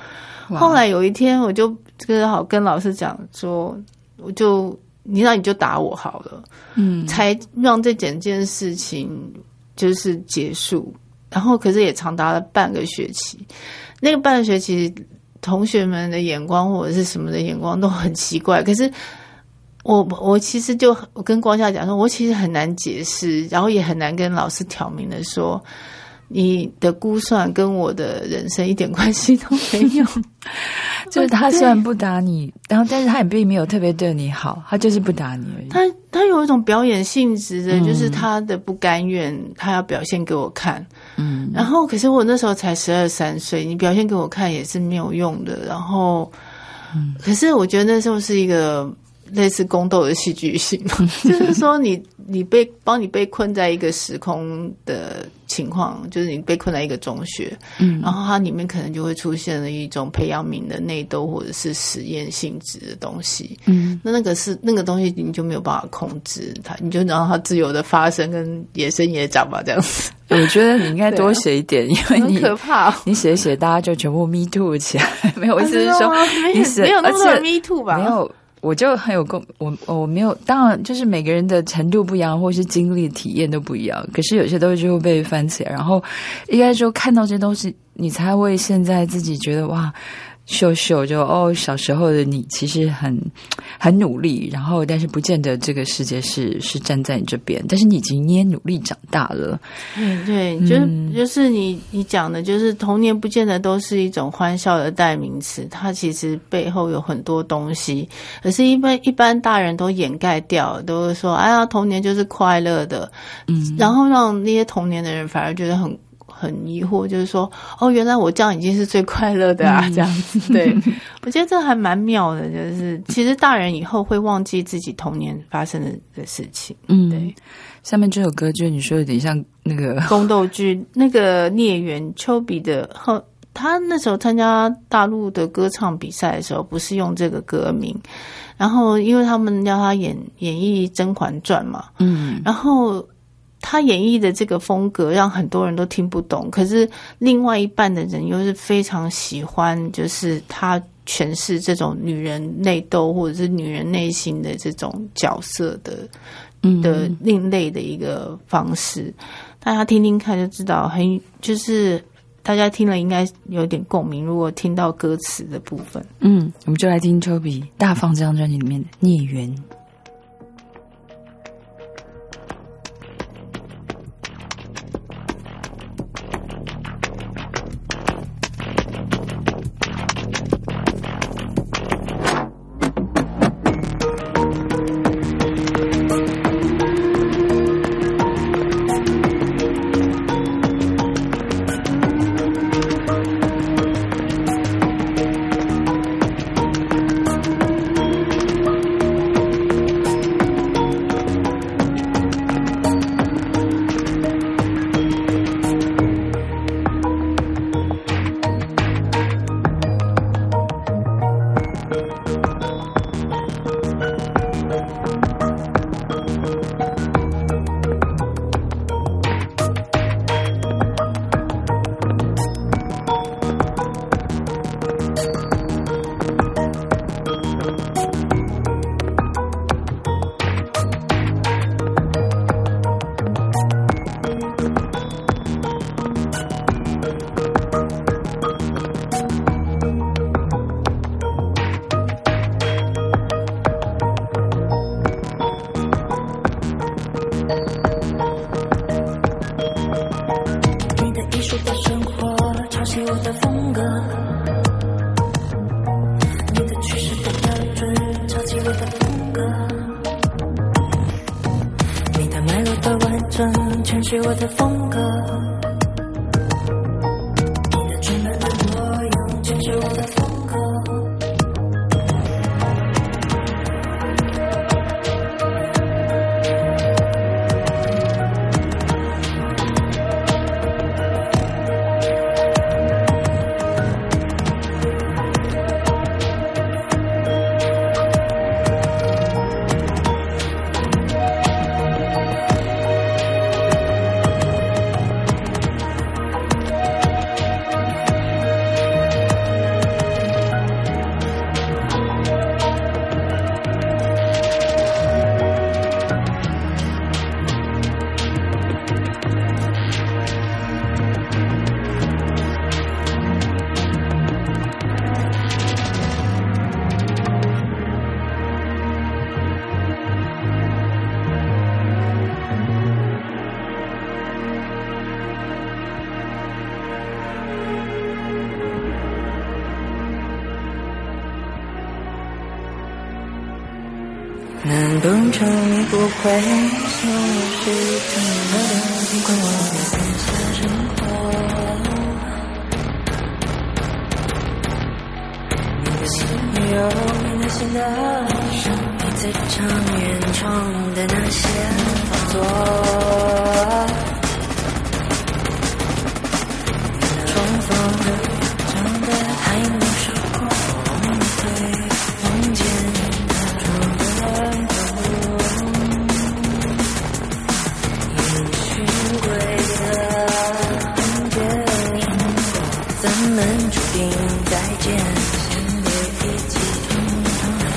后来有一天我就跟老师讲说，你就打我好了，才让这整件事情就是结束。然后可是也长达了半个学期，那个半个学期同学们的眼光或者是什么的眼光都很奇怪，可是我其实我跟光夏讲说，我其实很难解释，然后也很难跟老师挑明的说，你的估算跟我的人生一点关系都没有。 就是他虽然不打你，然后但是他也并没有特别对你好，他就是不打你而已。 他有一种表演性质的，就是他的不甘愿，他要表现给我看。然后可是我那时候才12、13岁，你表现给我看也是没有用的。然后，可是我觉得那时候是一个类似宫斗的戏剧性，就是说你被困在一个时空的情况，就是你被困在一个中学，然后它里面可能就会出现了一种培养皿的内斗或者是实验性质的东西，那个东西你就没有办法控制它，你就让它自由的发生，跟野生野长吧，这样子。 我觉得你应该多写一点，因为很可怕你写大家就全部 me too 起来。没有，我意思是说没有那么多人 me too 吧？ 没有。我就很有共，我没有，当然就是每个人的程度不一样，或是经历体验都不一样。可是有些东西就会被翻起来，然后应该说看到这些东西，你才会现在自己觉得哇，秀就小时候的你其实很努力，然后但是不见得这个世界是站在你这边，但是你也努力长大了。 对，就是你讲的，就是童年不见得都是一种欢笑的代名词，它其实背后有很多东西，可是一般大人都掩盖掉，都会说哎呀童年就是快乐的，然后让那些童年的人反而觉得很疑惑，就是说原来我这样已经是最快乐的啊，这样子。对，我觉得这还蛮妙的，就是其实大人以后会忘记自己童年发生的事情。对。 下面这首歌就是你说有点像那个宫斗剧，那个聂远秋比的他那时候参加大陆的歌唱比赛的时候，不是用这个歌名，然后因为他们要他演绎《甄嬛传》嘛，然后他演绎的这个风格让很多人都听不懂，可是另外一半的人又是非常喜欢，就是他诠释这种女人内斗或者是女人内心的这种角色的另类的一个方式。大家听听看就知道，就是大家听了应该有点共鸣，如果听到歌词的部分。 我们就来听丘比大放这张专辑里面的《孽缘》。 是我的风格，你的纯然的模样全是我的风格。 难不成你不会想我是真的习惯我的地下生活？你的心有你的心的伤，你在场原创的那些动作，重逢的长的还没说过，我们会梦见咱们注定再见，先别一起痛痛的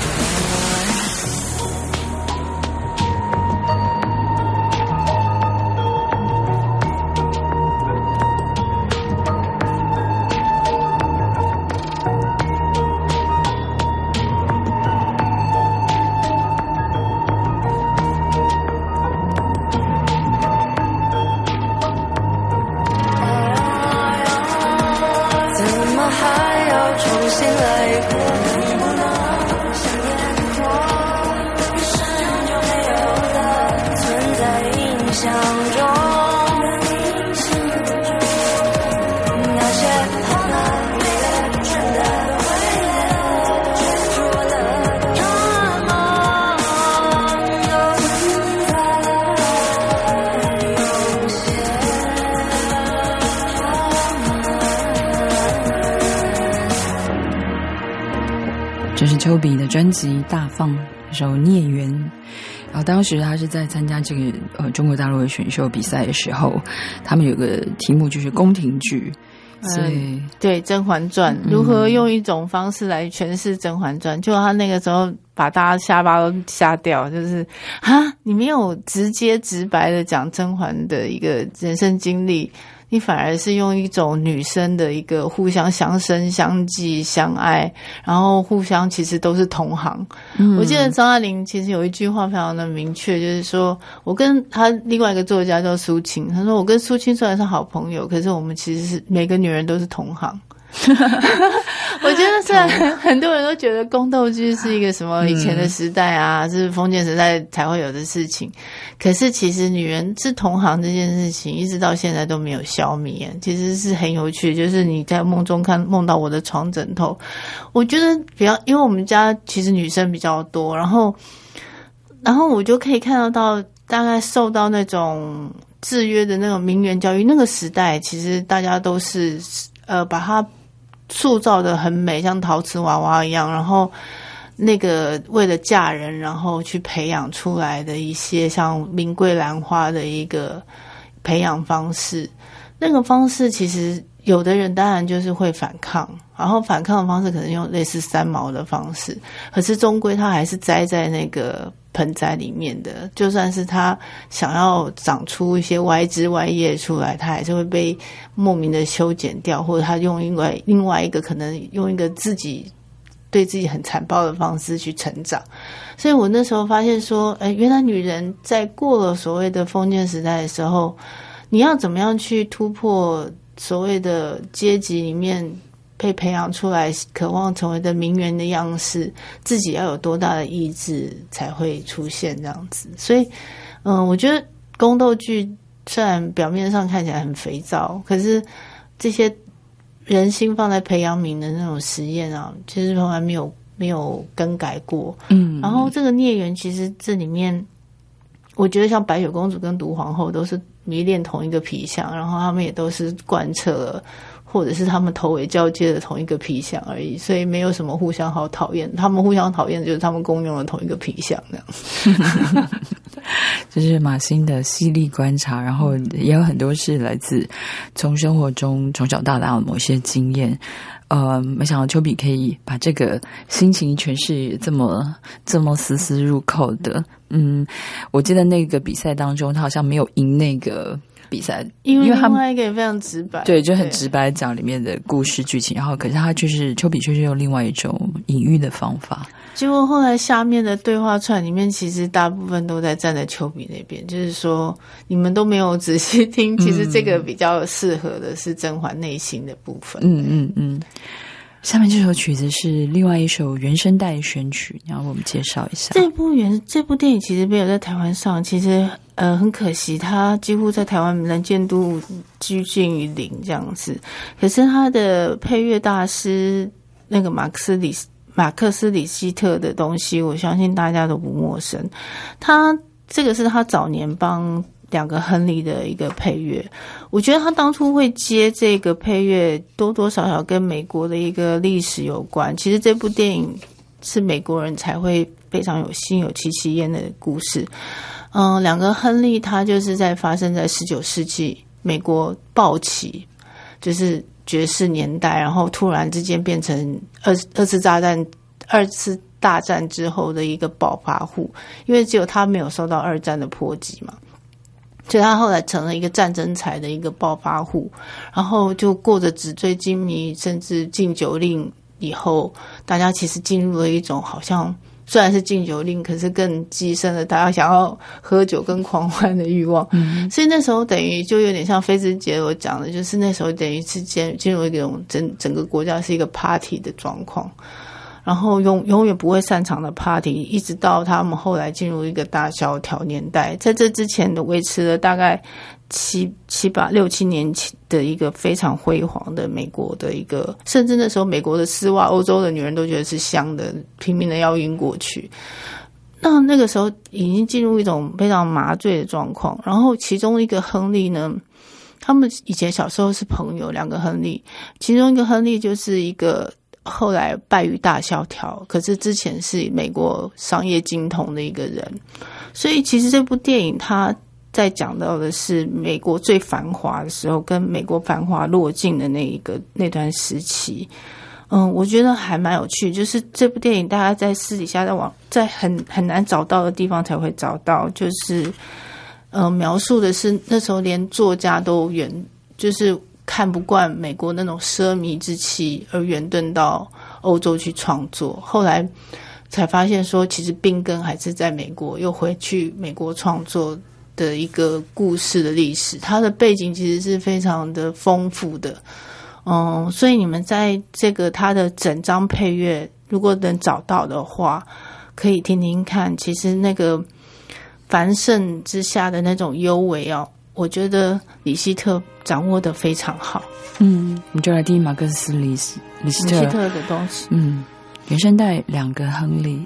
这是丘比的专辑《大放》这首《孽缘》，然后当时他是在参加这个中国大陆的选秀比赛的时候，他们有个题目就是宫廷剧，所以对《甄嬛传》如何用一种方式来诠释《甄嬛传》，就他那个时候把大家下巴都吓掉，就是你没有直接直白的讲甄嬛的一个人生经历，你反而是用一种女生的一个互相相生相济相爱，然后互相其实都是同行。我记得张爱玲其实有一句话非常的明确，就是说我跟她另外一个作家叫苏青，她说我跟苏青虽然是好朋友，可是我们其实是每个女人都是同行。我觉得虽然很多人都觉得宫斗剧是一个什么以前的时代啊，是封建时代才会有的事情，可是其实女人是同行这件事情一直到现在都没有消灭，其实是很有趣，就是你在梦中梦到我的床枕头，我觉得比较因为我们家其实女生比较多，然后我就可以看到大概受到那种制约的那种名媛教育，那个时代其实大家都是把它塑造的很美，像陶瓷娃娃一样，然后那个为了嫁人然后去培养出来的一些像名贵兰花的一个培养方式，那个方式其实有的人当然就是会反抗，然后反抗的方式可能用类似三毛的方式，可是终归他还是栽在那个盆栽里面的，就算是他想要长出一些歪枝歪叶出来，他还是会被莫名的修剪掉，或者他用另外一个可能用一个自己对自己很残暴的方式去成长。所以我那时候发现说原来女人在过了所谓的封建时代的时候，你要怎么样去突破所谓的阶级里面被培养出来渴望成为的名媛的样式，自己要有多大的意志才会出现这样子。所以我觉得宫斗剧虽然表面上看起来很肥皂，可是这些人心放在培养皿的那种实验啊，其实从来没有更改过。然后这个孽缘其实这里面我觉得像白雪公主跟毒皇后都是迷恋同一个皮相，然后他们也都是贯彻了或者是他们头尾交接的同一个皮相而已，所以没有什么互相好讨厌，他们互相讨厌就是他们共用了同一个皮相这样。 这是马欣的犀利观察，然后也有很多是来自从生活中从小到大的某些经验。没想到丘比可以把这个心情诠释这么丝丝入扣的。我记得那个比赛当中他好像没有赢那个比赛， 因为另外一个也非常直白， 对，就很直白讲里面的故事剧情，然后可是他丘比就是用另外一种隐喻的方法。 结果后来下面的对话串里面其实大部分都在站在丘比那边，就是说你们都没有仔细听，其实这个比较适合的是甄嬛内心的部分。 下面这首曲子是另外一首原声带选曲，你要为我们介绍一下。 这部电影其实没有在台湾上，其实很可惜，它几乎在台湾能见度接近于零这样子。可是它的配乐大师那个马克斯里希特的东西，我相信大家都不陌生。这个是他早年帮2个亨利的一个配乐，我觉得他当初会接这个配乐，多多少少跟美国的一个历史有关。其实这部电影是美国人才会非常有心有戚戚焉的故事。2个亨利，他就是发生在19世纪美国暴起，就是爵士年代，然后突然之间变成二次大战之后的一个暴发户，因为只有他没有受到2战的波及嘛。所以他后来成了一个战争财的一个暴发户，然后就过着纸醉金迷甚至禁酒令以后，大家其实进入了一种好像虽然是禁酒令，可是更激生了大家想要喝酒跟狂欢的欲望。所以那时候等于就有点像菲兹杰我讲的，就是那时候等于是进入一种整个国家是一个 party 的状况。然后永远不会散场的 party， 一直到他们后来进入一个大萧条年代，在这之前的维持了大概6、7年的一个非常辉煌的美国的一个，甚至那时候美国的丝袜，欧洲的女人都觉得是香的，拼命的要晕过去。那个时候已经进入一种非常麻醉的状况。然后其中一个亨利呢，他们以前小时候是朋友，2个亨利，其中一个亨利就是一个后来败于大萧条，可是之前是美国商业金童的一个人。所以其实这部电影它在讲到的是美国最繁华的时候跟美国繁华落尽的那段时期。我觉得还蛮有趣，就是这部电影大家在私底下在很难找到的地方才会找到，就是描述的是那时候连作家都就是看不惯美国那种奢靡之气，而远遁到欧洲去创作。后来才发现说，其实病根还是在美国，又回去美国创作的一个故事的历史。它的背景其实是非常的丰富的。所以你们在这个它的整张配乐，如果能找到的话，可以听听看。其实那个繁盛之下的那种幽微我觉得里希特掌握得非常好。 我们就来听马克思里希特的东西。 原声带2个亨利。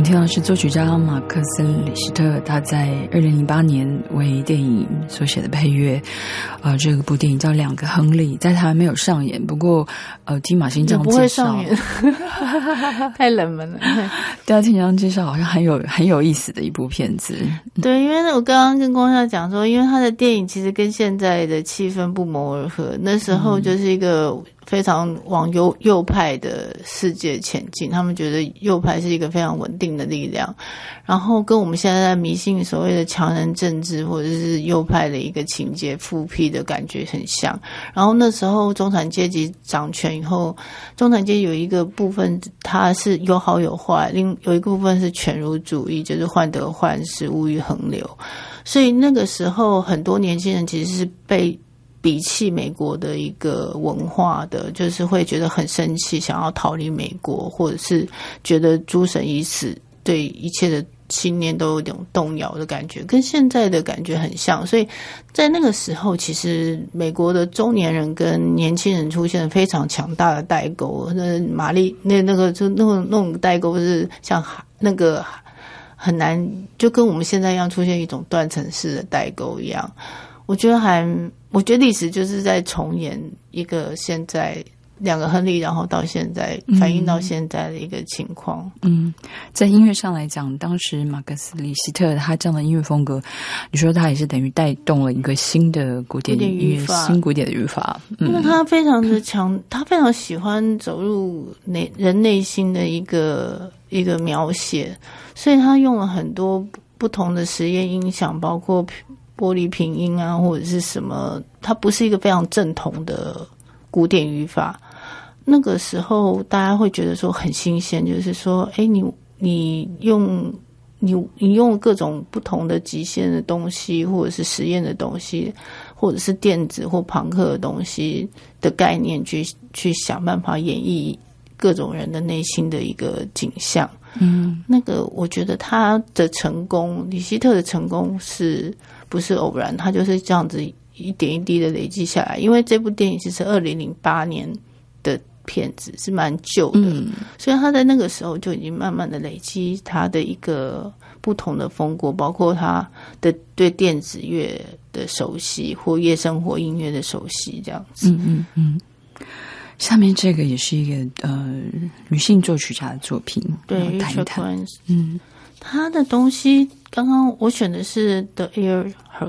听到是作曲家马克思李希特他在2008年为电影所写的配乐，这个部电影叫《两个亨利》，在台湾没有上演，不过听马新这样介绍， 不会上演，太冷门了。 对啊，听你这样介绍，好像很有意思的一部片子。 对，因为我刚刚跟光夏讲说，因为他的电影其实跟现在的气氛不谋而合，那时候就是一个非常往右派的世界前进，他们觉得右派是一个非常稳定的力量，然后跟我们现在迷信所谓的强人政治或者是右派的一个情节复辟的感觉很像。然后那时候中产阶级掌权以后，中产阶级有一个部分它是有好有坏，有一个部分是犬儒主义，就是患得患失，物欲横流。所以那个时候很多年轻人其实是被鄙弃美国的一个文化的，就是会觉得很生气，想要逃离美国，或者是觉得诸神已死，对一切的信念都有点动摇的感觉，跟现在的感觉很像。所以在那个时候，其实美国的中年人跟年轻人出现了非常强大的代沟。那玛丽那种代沟是像那个很难，就跟我们现在一样出现一种断层式的代沟一样。我觉得历史就是在重演一个现在两个亨利，然后到现在反映到现在的一个情况。 在音乐上来讲，当时马克思李希特他这样的音乐风格，你说他也是等于带动了一个新的古典音乐，新古典的语法。 因为他非常的强，他非常喜欢走入人内心的一个描写，所以他用了很多不同的实验音响，包括玻璃平音啊，或者是什么，它不是一个非常正统的古典语法。那个时候大家会觉得说很新鲜，就是说你用各种不同的极限的东西，或者是实验的东西，或者是电子或朋克的东西的概念去想办法演绎各种人的内心的一个景象。那个我觉得他的成功，李希特的成功是不是偶然，他就是这样子一点一滴的累积下来。因为这部电影其实2008年的片子，是蛮旧的，所以他在那个时候就已经慢慢的累积他的一个不同的风格，包括他的对电子乐的熟悉或夜生活音乐的熟悉这样子。 下面这个也是一个女性作曲家的作品， 对， 谈一谈。 她的东西刚刚我选的是 The Air Her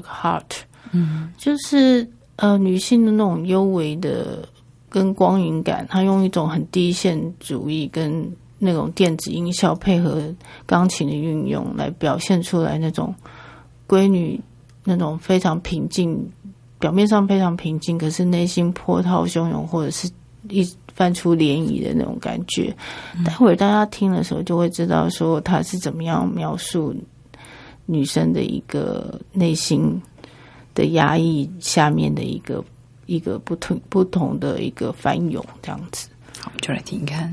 Heart，就是女性的那种幽微的跟光影感，她用一种很低线主义跟那种电子音效配合钢琴的运用来表现出来那种闺女那种非常平静，表面上非常平静，可是内心波涛汹涌，或者是泛出涟漪的那种感觉。待会儿大家听的时候就会知道说他是怎么样描述女生的一个内心的压抑下面的一个不同的一个翻涌这样子。 好，我们就来听看。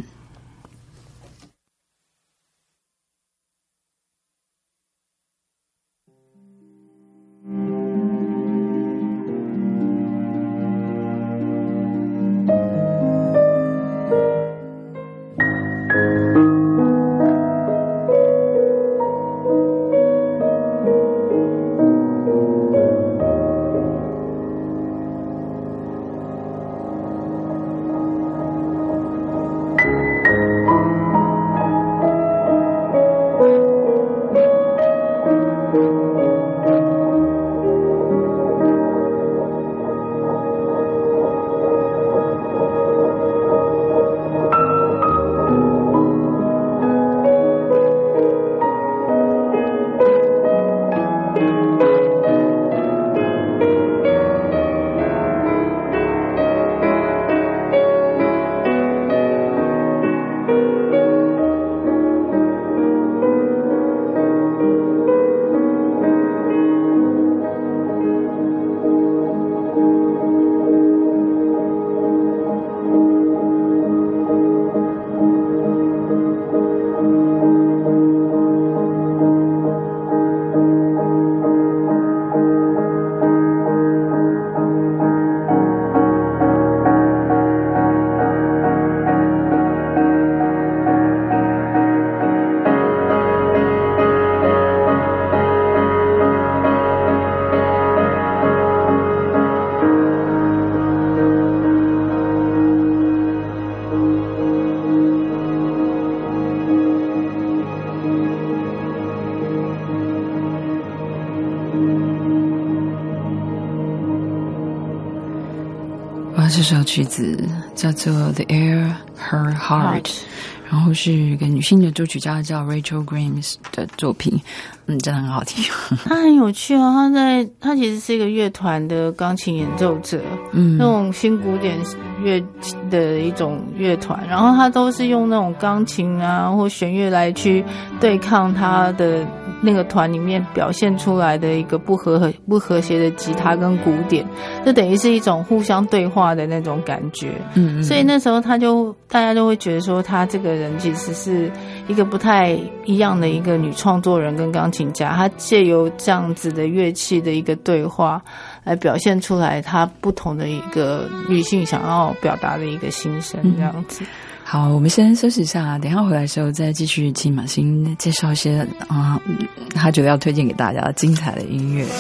这首曲子叫做 The Air Her Heart， 然后是一个女性的作曲家叫 Rachel Grimes 的作品，真的很好听。 他很有趣哦，他其实是一个乐团的钢琴演奏者，那种新古典乐的一种乐团，然后他都是用那种钢琴啊或弦乐来去对抗他的那个团里面表现出来的一个不和谐的吉他跟鼓点，就等于是一种互相对话的那种感觉。所以那时候大家就会觉得说，他这个人其实是一个不太一样的一个女创作人跟钢琴家，他借由这样子的乐器的一个对话来表现出来他不同的一个女性想要表达的一个心声这样子。 好，我们先休息一下，等一下回来的时候再继续请马欣介绍一些他觉得要推荐给大家精彩的音乐。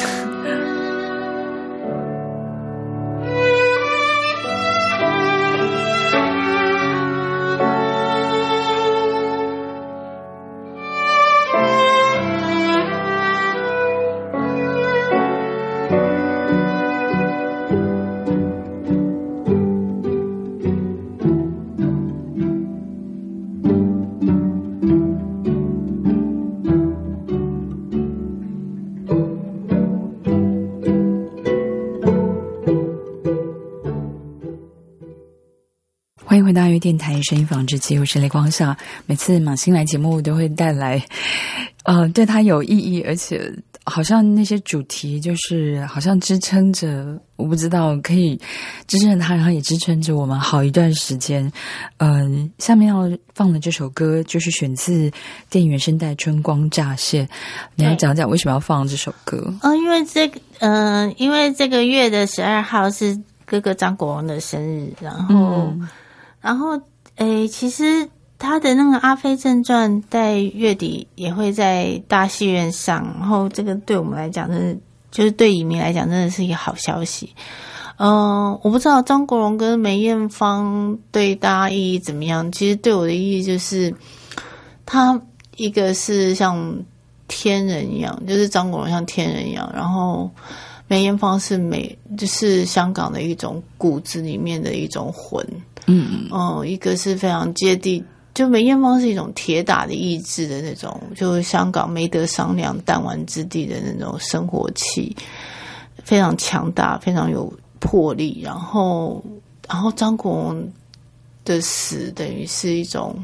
欢迎回到爱乐电台声音纺织机，我是雷光夏。每次马欣来节目都会带来对他有意义，而且好像那些主题就是好像支撑着，我不知道可以支撑着他，然后也支撑着我们好一段时间。下面要放的这首歌就是选自电影原声带《春光乍泄》，你来讲讲为什么要放这首歌？ 因为这个月的12号是哥哥张国荣的生日，然后其实他的那个《阿飞正传》在月底也会在大戏院上，然后这个对我们来讲，真的就是对影迷来讲，真的是一个好消息。我不知道张国荣跟梅艳芳对大家意义怎么样。其实对我的意义就是，他一个是像天人一样，就是张国荣像天人一样，然后梅艳芳就是香港的一种骨子里面的一种魂。一个是非常接地，就梅艳芳是一种铁打的意志的那种，就是香港没得商量弹丸之地的那种生活气，非常强大，非常有魄力。然后张国荣的死等于是一种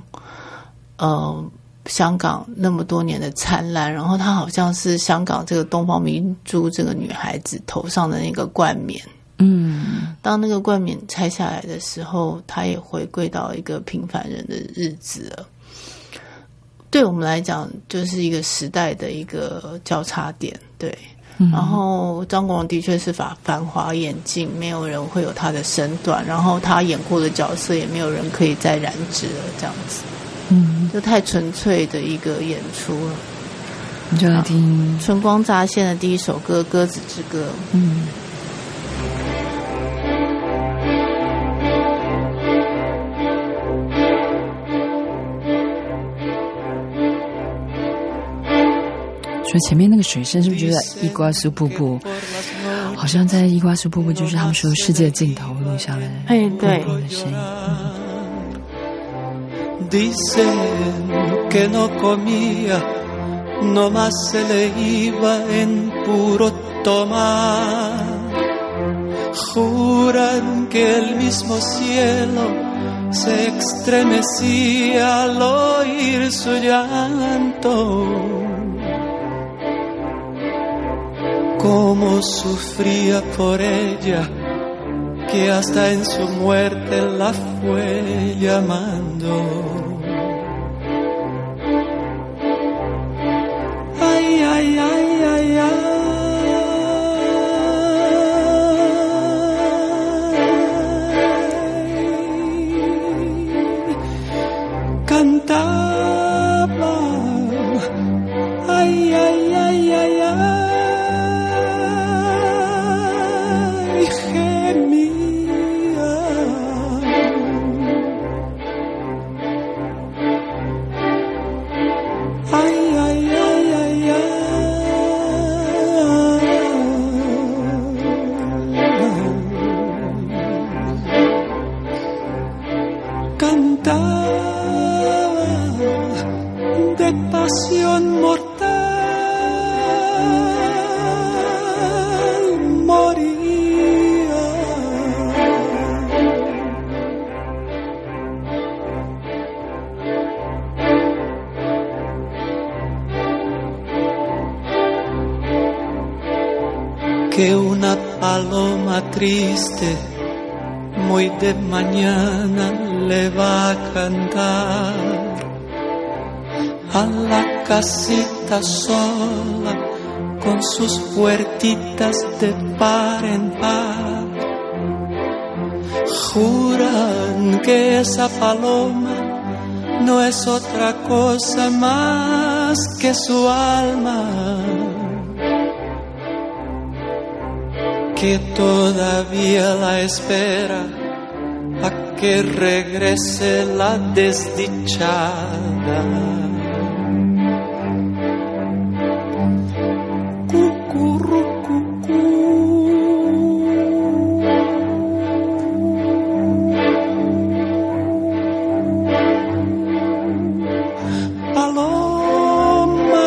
香港那么多年的灿烂，然后她好像是香港这个东方明珠这个女孩子头上的那个冠冕。当那个冠冕拆下来的时候，她也回归到一个平凡人的日子了。对我们来讲，就是一个时代的一个交叉点，对。然后张国荣的确是繁华眼镜，没有人会有他的身段，然后他演过的角色也没有人可以再染指了，这样子。就太纯粹的一个演出了。 你就来听 《春光乍泄》的第一首歌《鸽子之歌》。 所以前面那个水声是不是就在伊瓜苏瀑布？好像在伊瓜苏瀑布，就是他们说世界尽头录下来瀑布的声音。 Dicen que no comía, nomás se le iba en puro tomar. Juran que el mismo cielo se estremecía al oír su llanto.Cómo sufría por ella, que hasta en su muerte la fue llamando. Ay, ay, ay, ay, ay. Cantaba, ay, ay, ay, ay, ay.Ay, ay, ay, ay, ay. cantar de pasión mortal moría. Que una paloma triste muy de mañana le va a cantar a la casita sola con sus puertitas de par en par. Juran que esa paloma no es otra cosa más que su alma, que todavía la espera a que regrese la desdichada. Cucurrucucú. Paloma.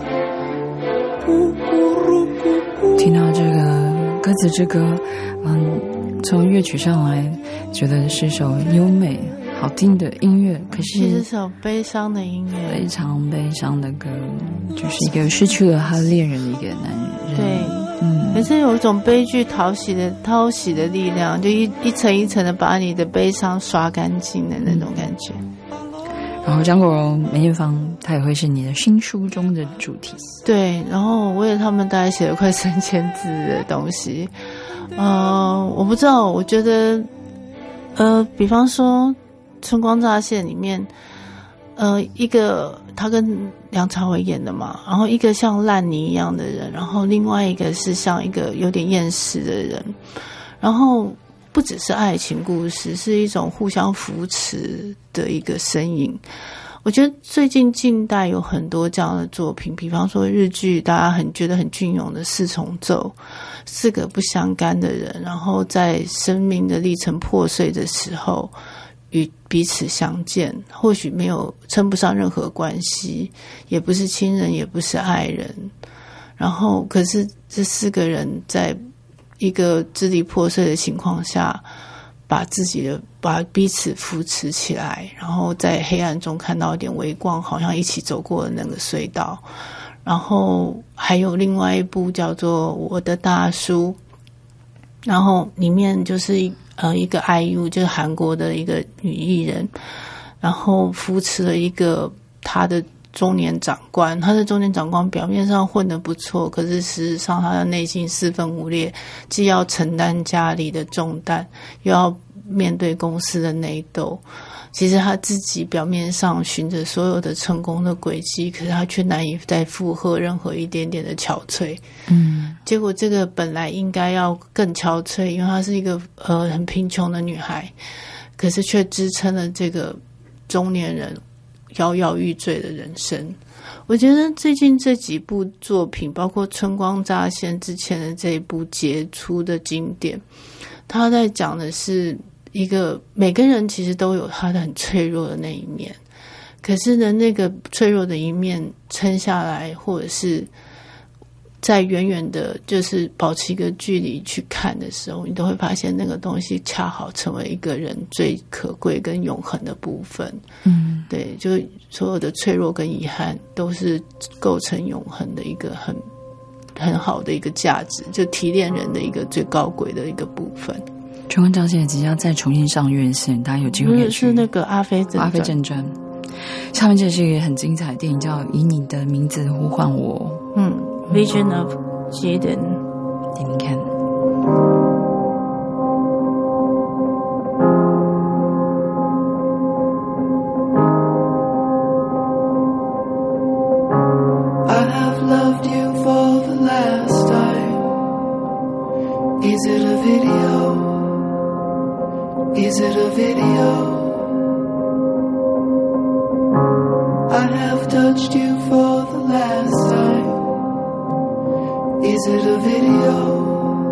Cucurrucucú. 听到这个歌词之歌，从乐曲上来觉得是首优美好听的音乐，可是是首悲伤的音乐， 非常悲伤的歌，就是一个失去了他恋人的一个男人。 对，可是有一种悲剧讨喜的力量，就一层一层的把你的悲伤刷干净的那种感觉。 然后张国荣、梅艳芳，他也会是你的新书中的主题。 对，然后我为了他们大概写了快3000字的东西。我不知道，我觉得，比方说《春光乍现》里面，一个他跟梁朝伟演的嘛，然后一个像烂泥一样的人，然后另外一个是像一个有点厌世的人，然后不只是爱情故事，是一种互相扶持的一个身影。我觉得最近近代有很多这样的作品，比方说日剧，大家觉得很隽永的四重奏，4个不相干的人，然后在生命的历程破碎的时候与彼此相见，或许没有称不上任何关系，也不是亲人，也不是爱人，然后可是这4个人在一个支离破碎的情况下，把彼此扶持起来，然后在黑暗中看到一点微光，好像一起走过了那个隧道。然后还有另外一部叫做《我的大叔》，然后里面就是一个 IU， 就是韩国的一个女艺人，然后扶持了一个她的中年长官，他的中年长官表面上混得不错，可是事实上他的内心四分五裂，既要承担家里的重担，又要面对公司的内斗。其实他自己表面上循着所有的成功的轨迹，可是他却难以再负荷任何一点点的憔悴。结果这个本来应该要更憔悴，因为她是一个很贫穷的女孩，可是却支撑了这个中年人摇摇欲坠的人生。我觉得最近这几部作品，包括《春光乍现》之前的这一部杰出的经典，他在讲的是一个每个人其实都有他的很脆弱的那一面，可是呢，那个脆弱的一面撑下来，或者是在远远的就是保持一个距离去看的时候，你都会发现那个东西恰好成为一个人最可贵跟永恒的部分。对，就所有的脆弱跟遗憾都是构成永恒的一个很好的一个价值，就提炼人的一个最高贵的一个部分。 春光乍现即将再重新上院线，大家有机会可以去。 是那个阿飞正传。 下面这是一个很精彩的电影，叫《以你的名字呼唤我》。 Vision of Jaden， 听听看。 I have loved you for the last time. Is it a video? Is it a video? I have touched you for the last time. Is it a video?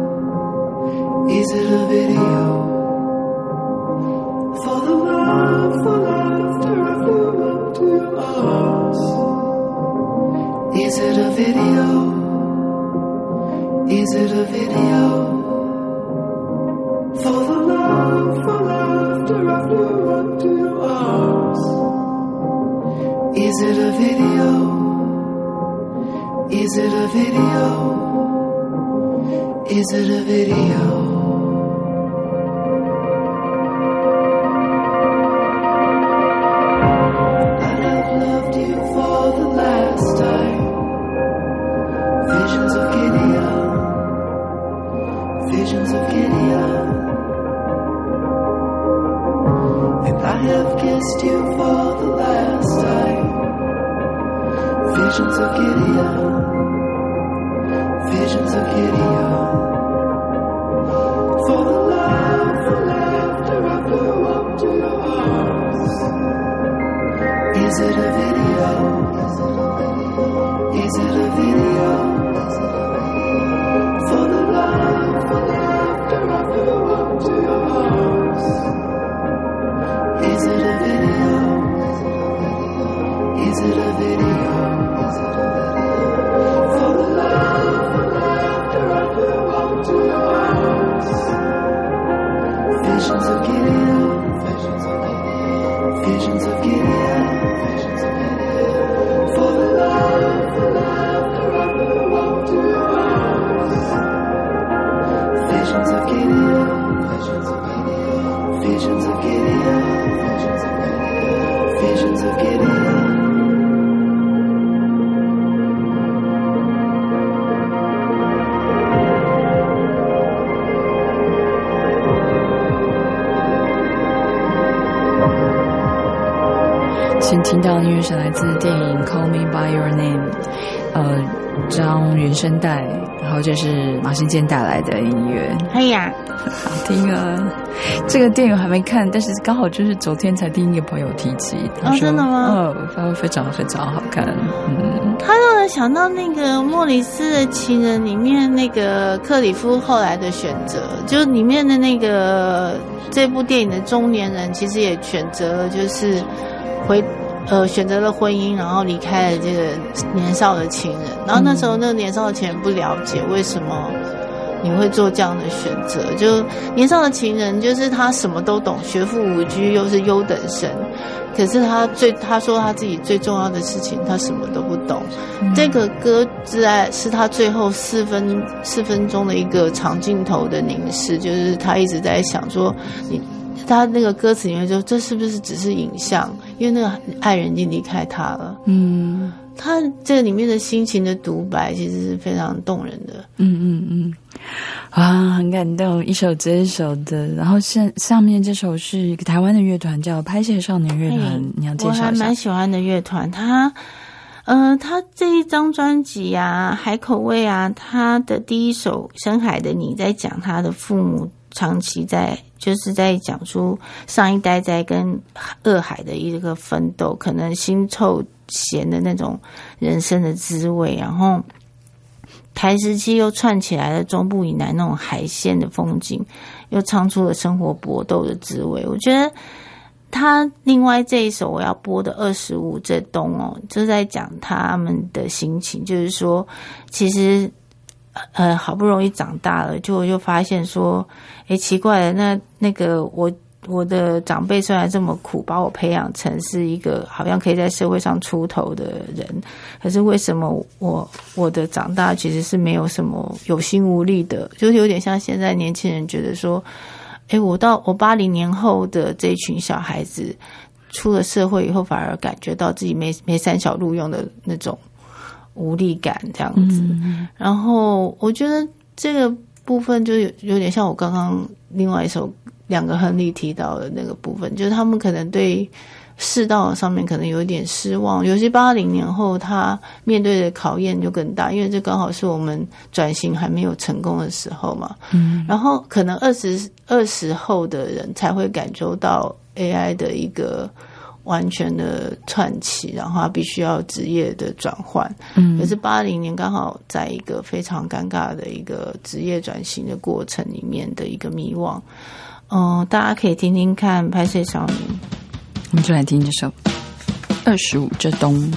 Is it a video? For the love for laughter, I flew up to your arms. Is it a video? Is it a video? For the love, for laughter, I flew up to your arms. Is it a video? Is it a video? Is it a video? I have loved you for the last time. Visions of Gideon, visions of Gideon. And I have kissed you for the last time. Visions of Gideon, visions of Gideon. For the love, for laughter, I flew up to your arms. Is it a video? Is it a video? For the love, for laughter, I flew up to your arms. Is it a video? Is it a video? For the love, for laughter, I flew up to your arms. Visions of Gideon, visions of Gideon. For the love, for laughter, I flew up to your arms. Visions of Gideon, visions of Gideon, visions of Gideon. 先听到的音乐是来自电影《Call Me by Your Name》，这张原声带，然后这是马世坚带来的音乐。 哎呀， 好听啊！这个电影我还没看，但是刚好就是昨天才听一个朋友提起，他说：“ 真的吗？ 非常非常好看。” 他让人想到那个莫里斯的情人里面那个克里夫后来的选择，就里面的那个这部电影的中年人，其实也选择了就是选择了婚姻，然后离开了这个年少的情人。然后那时候那个年少的情人不了解为什么你会做这样的选择，就年少的情人就是他什么都懂，学富五车又是优等生，可是他说他自己最重要的事情他什么都不懂。这个歌是他最后4分钟的一个长镜头的凝视，就是他一直在想说他那个歌词里面说这是不是只是影像，因为那个爱人已经离开他了。他这个里面的心情的独白其实是非常动人的。 很感动，一首接一首的。然后上面这首是一个台湾的乐团叫拍谢少年乐团，你要介绍一下？ 我还蛮喜欢的乐团，他这一张专辑啊，海口味啊，他的第一首《深海的你》在讲他的父母长期就是在讲出上一代在跟恶海的一个奋斗，可能腥臭咸的那种人生的滋味，然后台时期又串起来了中部以南那种海线的风景，又唱出了生活搏斗的滋味。我觉得他另外这一首我要播的25这冬就在讲他们的心情，就是说其实好不容易长大了，就发现说奇怪了，那个我的长辈虽然这么苦，把我培养成是一个好像可以在社会上出头的人，可是为什么我的长大其实是没有什么有心无力的，就是有点像现在年轻人觉得说我80年后的这一群小孩子出了社会以后，反而感觉到自己没三小路用的那种无力感这样子。然后我觉得这个部分就有点像我刚刚另外一首两个亨利提到的那个部分，就是他们可能对世道上面可能有一点失望，尤其80年后他面对的考验就更大，因为这刚好是我们转型还没有成功的时候嘛。然后可能20后的人才会感受到 AI 的一个完全的串起，然后他必须要职业的转换。可是80年刚好在一个非常尴尬的一个职业转型的过程里面的一个迷惘。大家可以听听看拍摄少年。 我们就来听这首25这冬。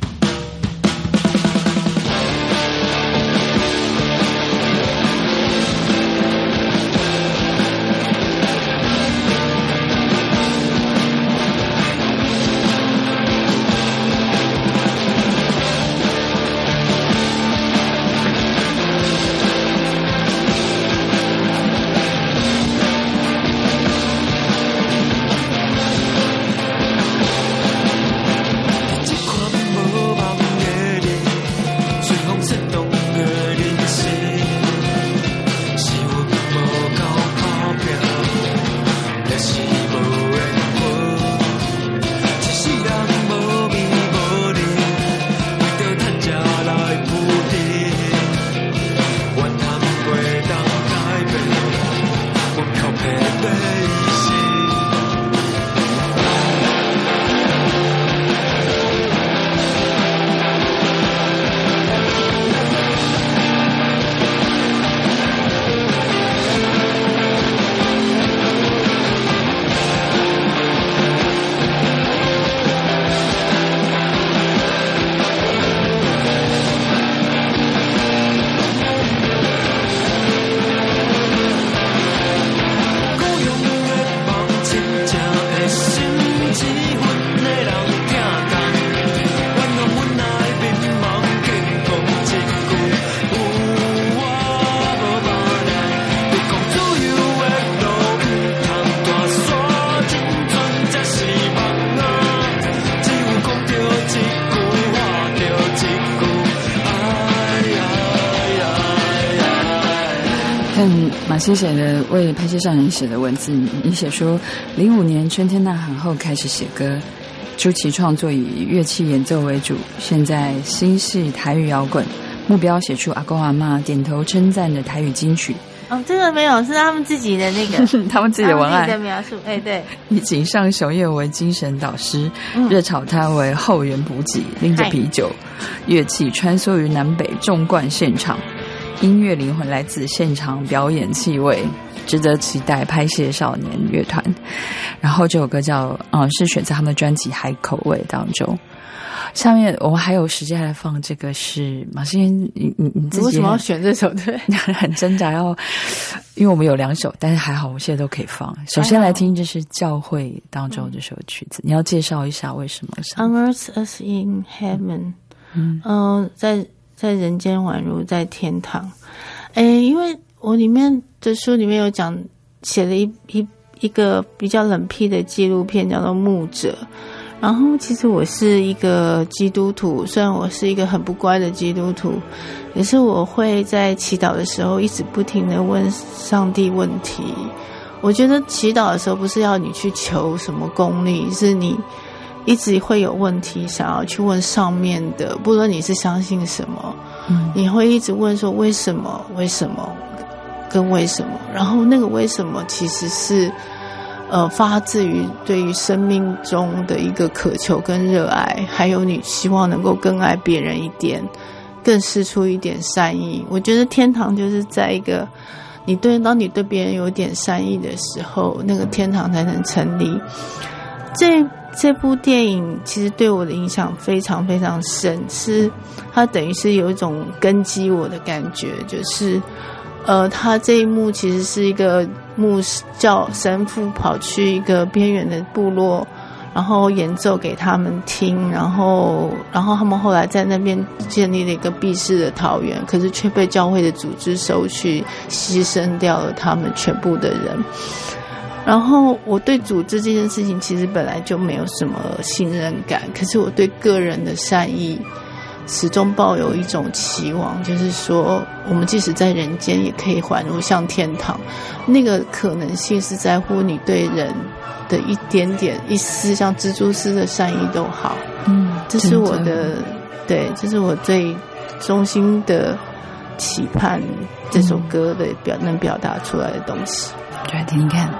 马欣写的为拍戏少年写的文字，你写说05年春天呐喊后开始写歌，初期创作以乐器演奏为主，现在新系台语摇滚，目标写出阿公阿嬷点头称赞的台语金曲。 哦，这个没有，是他们自己的那个他们自己的文案， 他们自己的描述。哎，对， 以井上雄彦为精神导师，热炒摊为后援补给，拎着啤酒，乐器穿梭于南北纵贯现场，音乐灵魂来自现场表演气味，值得期待拍戏少年乐团。然后这首歌叫是选择他们的专辑《海口味》当中。下面我们还有时间来放这个是马欣，你自己为什么要选这首？对， 很挣扎要，因为我们有2首，但是还好我现在都可以放。首先来听这是教会当中这首曲子，你要介绍一下为什么 ？On earth as in heaven， 在人间宛如在天堂。因为我里面的书里面有讲，写了一个比较冷僻的纪录片，叫做《牧者》。然后其实我是一个基督徒，虽然我是一个很不乖的基督徒，可是我会在祈祷的时候一直不停地问上帝问题。我觉得祈祷的时候不是要你去求什么功利，是你一直会有问题想要去问上面的，不论你是相信什么，你会一直问说为什么为什么跟为什么，然后那个为什么其实是发自于对于生命中的一个渴求跟热爱，还有你希望能够更爱别人一点，更释出一点善意。我觉得天堂就是在一个当你对别人有点善意的时候，那个天堂才能成立。这部电影其实对我的影响非常非常深，是它等于是有一种根基我的感觉，就是他这一幕其实是一个叫神父跑去一个边缘的部落，然后演奏给他们听，然后他们后来在那边建立了一个避世的桃园，可是却被教会的组织收去，牺牲掉了他们全部的人。然后我对组织这件事情其实本来就没有什么信任感，可是我对个人的善意始终抱有一种期望，就是说我们即使在人间也可以缓入像天堂，那个可能性是在乎你对人的一点点一丝像蜘蛛丝的善意都好。这是我的对，这是我最衷心的期盼这首歌的能表达出来的东西。 就来听听看。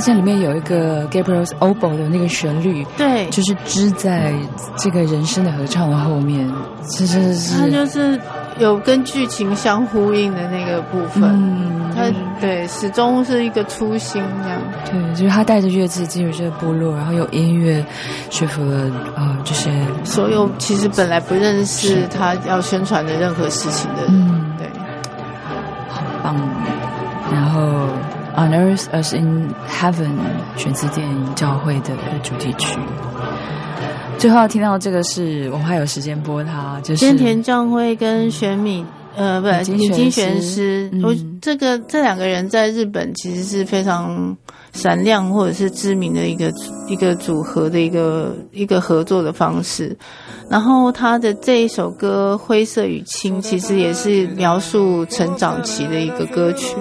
现里面有一个 Gabriel's Oboe 的那个旋律， 对， 就是织在这个人声的合唱的后面，其实是它就是有跟剧情相呼应的那个部分，它对始终是一个初心这样。 对，就是他带着乐器进入这个部落，然后有音乐说服了这些所有其实本来不认识他要宣传的任何事情的人，对， 好棒。然后 On Earth as in Heaven 选自电影教会的主题曲。最后听到这个是我们还有时间播它，就是菅田将晖跟玄米李金玄师，这两个人在日本其实是非常闪亮或者是知名的一个组合的一个合作的方式。然后他的这一首歌《灰色与青》其实也是描述成长期的一个歌曲。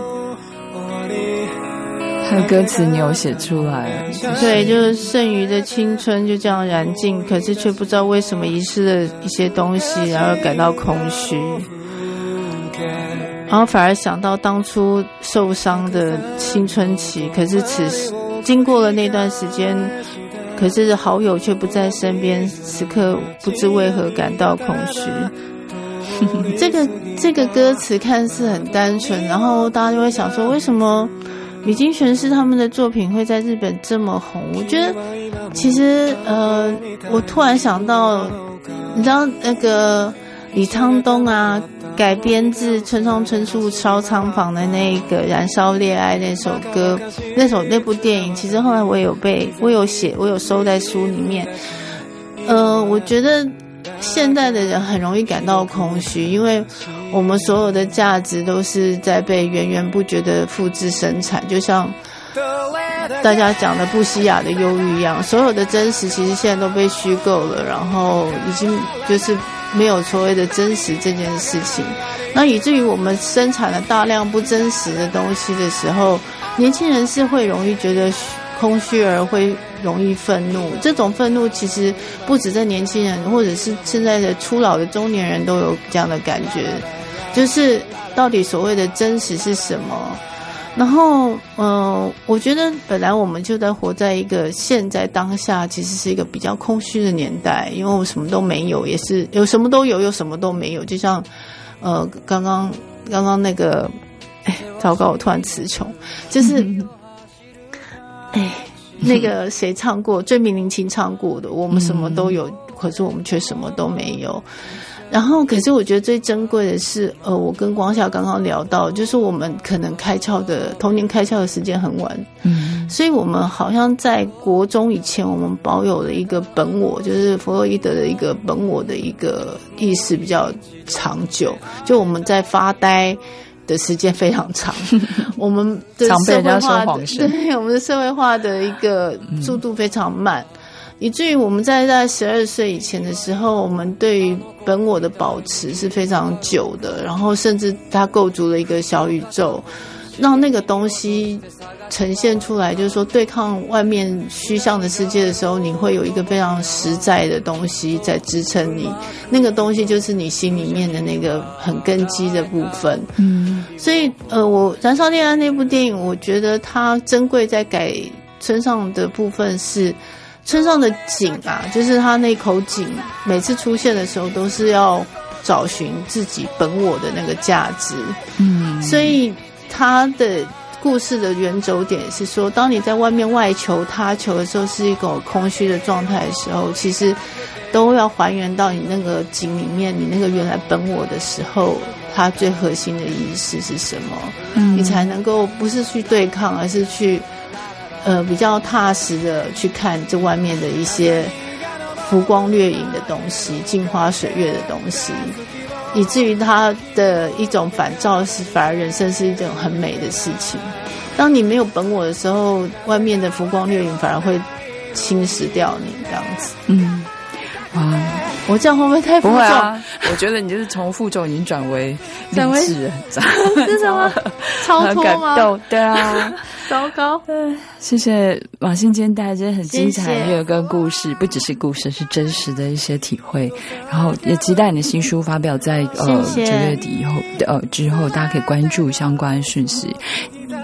他的歌词你有写出来， 对，就是剩余的青春就这样燃尽，可是却不知道为什么遗失了一些东西，然后感到空虚，然后反而想到当初受伤的青春期，可是经过了那段时间，可是好友却不在身边，此刻不知为何感到空虚。这个歌词看似很单纯，然后大家就会想说，为什么李金玄师他们的作品会在日本这么红？我觉得其实我突然想到，你知道那个李沧东啊改编自村上春树烧仓房的那个《燃烧烈爱》那首歌，那部电影，其实后来我有收在书里面。我觉得现代的人很容易感到空虚，因为我们所有的价值都是在被源源不绝的复制生产，就像大家讲的布西亚的忧郁一样，所有的真实其实现在都被虚构了，然后已经就是没有所谓的真实这件事情，那以至于我们生产了大量不真实的东西的时候，年轻人是会容易觉得空虚，而会容易愤怒。这种愤怒其实不止在年轻人，或者是现在的初老的中年人都有这样的感觉，就是到底所谓的真实是什么。然后我觉得本来我们就在活在一个现在当下其实是一个比较空虚的年代，因为我什么都没有，也是有什么都有，有什么都没有。就像刚刚那个糟糕，我突然词穷，就是那个谁唱过，椎名林檎唱过的，我们什么都有，可是我们却什么都没有。然后可是我觉得最珍贵的是我跟光夏刚刚聊到，就是我们可能童年开窍的时间很晚，所以我们好像在国中以前，我们保有了一个本我，就是弗洛伊德的一个本我的一个意识比较长久，就我们在发呆的时间非常长，我们的社会化的对我们的社会化的一个速度非常慢，以至于我们在12岁以前的时候，我们对于本我的保持是非常久的，然后甚至它构筑了一个小宇宙，让那个东西呈现出来，就是说对抗外面虚像的世界的时候，你会有一个非常实在的东西在支撑你，那个东西就是你心里面的那个很根基的部分。所以我《燃烧恋爱》那部电影，我觉得它珍贵在改村上的部分是村上的井啊，就是他那口井每次出现的时候都是要找寻自己本我的那个价值。所以他的故事的圆轴点是说，当你在外面外求他求的时候，是一种空虚的状态的时候，其实都要还原到你那个井里面，你那个原来本我的时候，它最核心的意识是什么，你才能够不是去对抗，而是去比较踏实的去看这外面的一些浮光掠影的东西，镜花水月的东西，以至于它的一种反照是反而人生是一种很美的事情。当你没有本我的时候，外面的浮光掠影反而会侵蚀掉你这样子。我这样会不会太负重？ 不会啊，我觉得你就是从负重已经转为励志了， 是什么？超脱吗？ 对啊， 糟糕。 谢谢马信今天带来这些很精彩的乐跟故事，不只是故事，是真实的一些体会。然后也期待你的新书发表在9月底以后之后，大家可以关注相关讯息。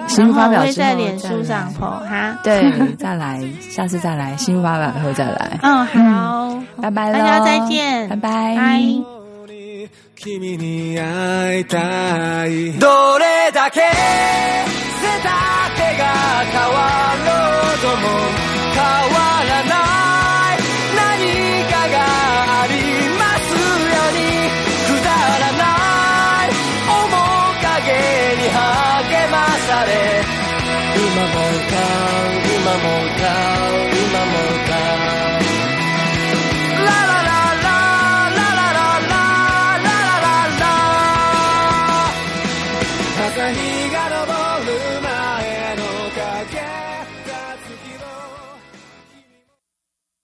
新书发表之后然后我会在脸书上 po 哈。 对，再来，下次再来，新书发表以后再来。 好， 拜拜了， 大家再见， 拜拜。 君に会いたいどれだけ背丈が変わろうとも変わらない何かがありますようにくだらない面影に励まされ今も歌う今も歌う今も歌うラララ朝日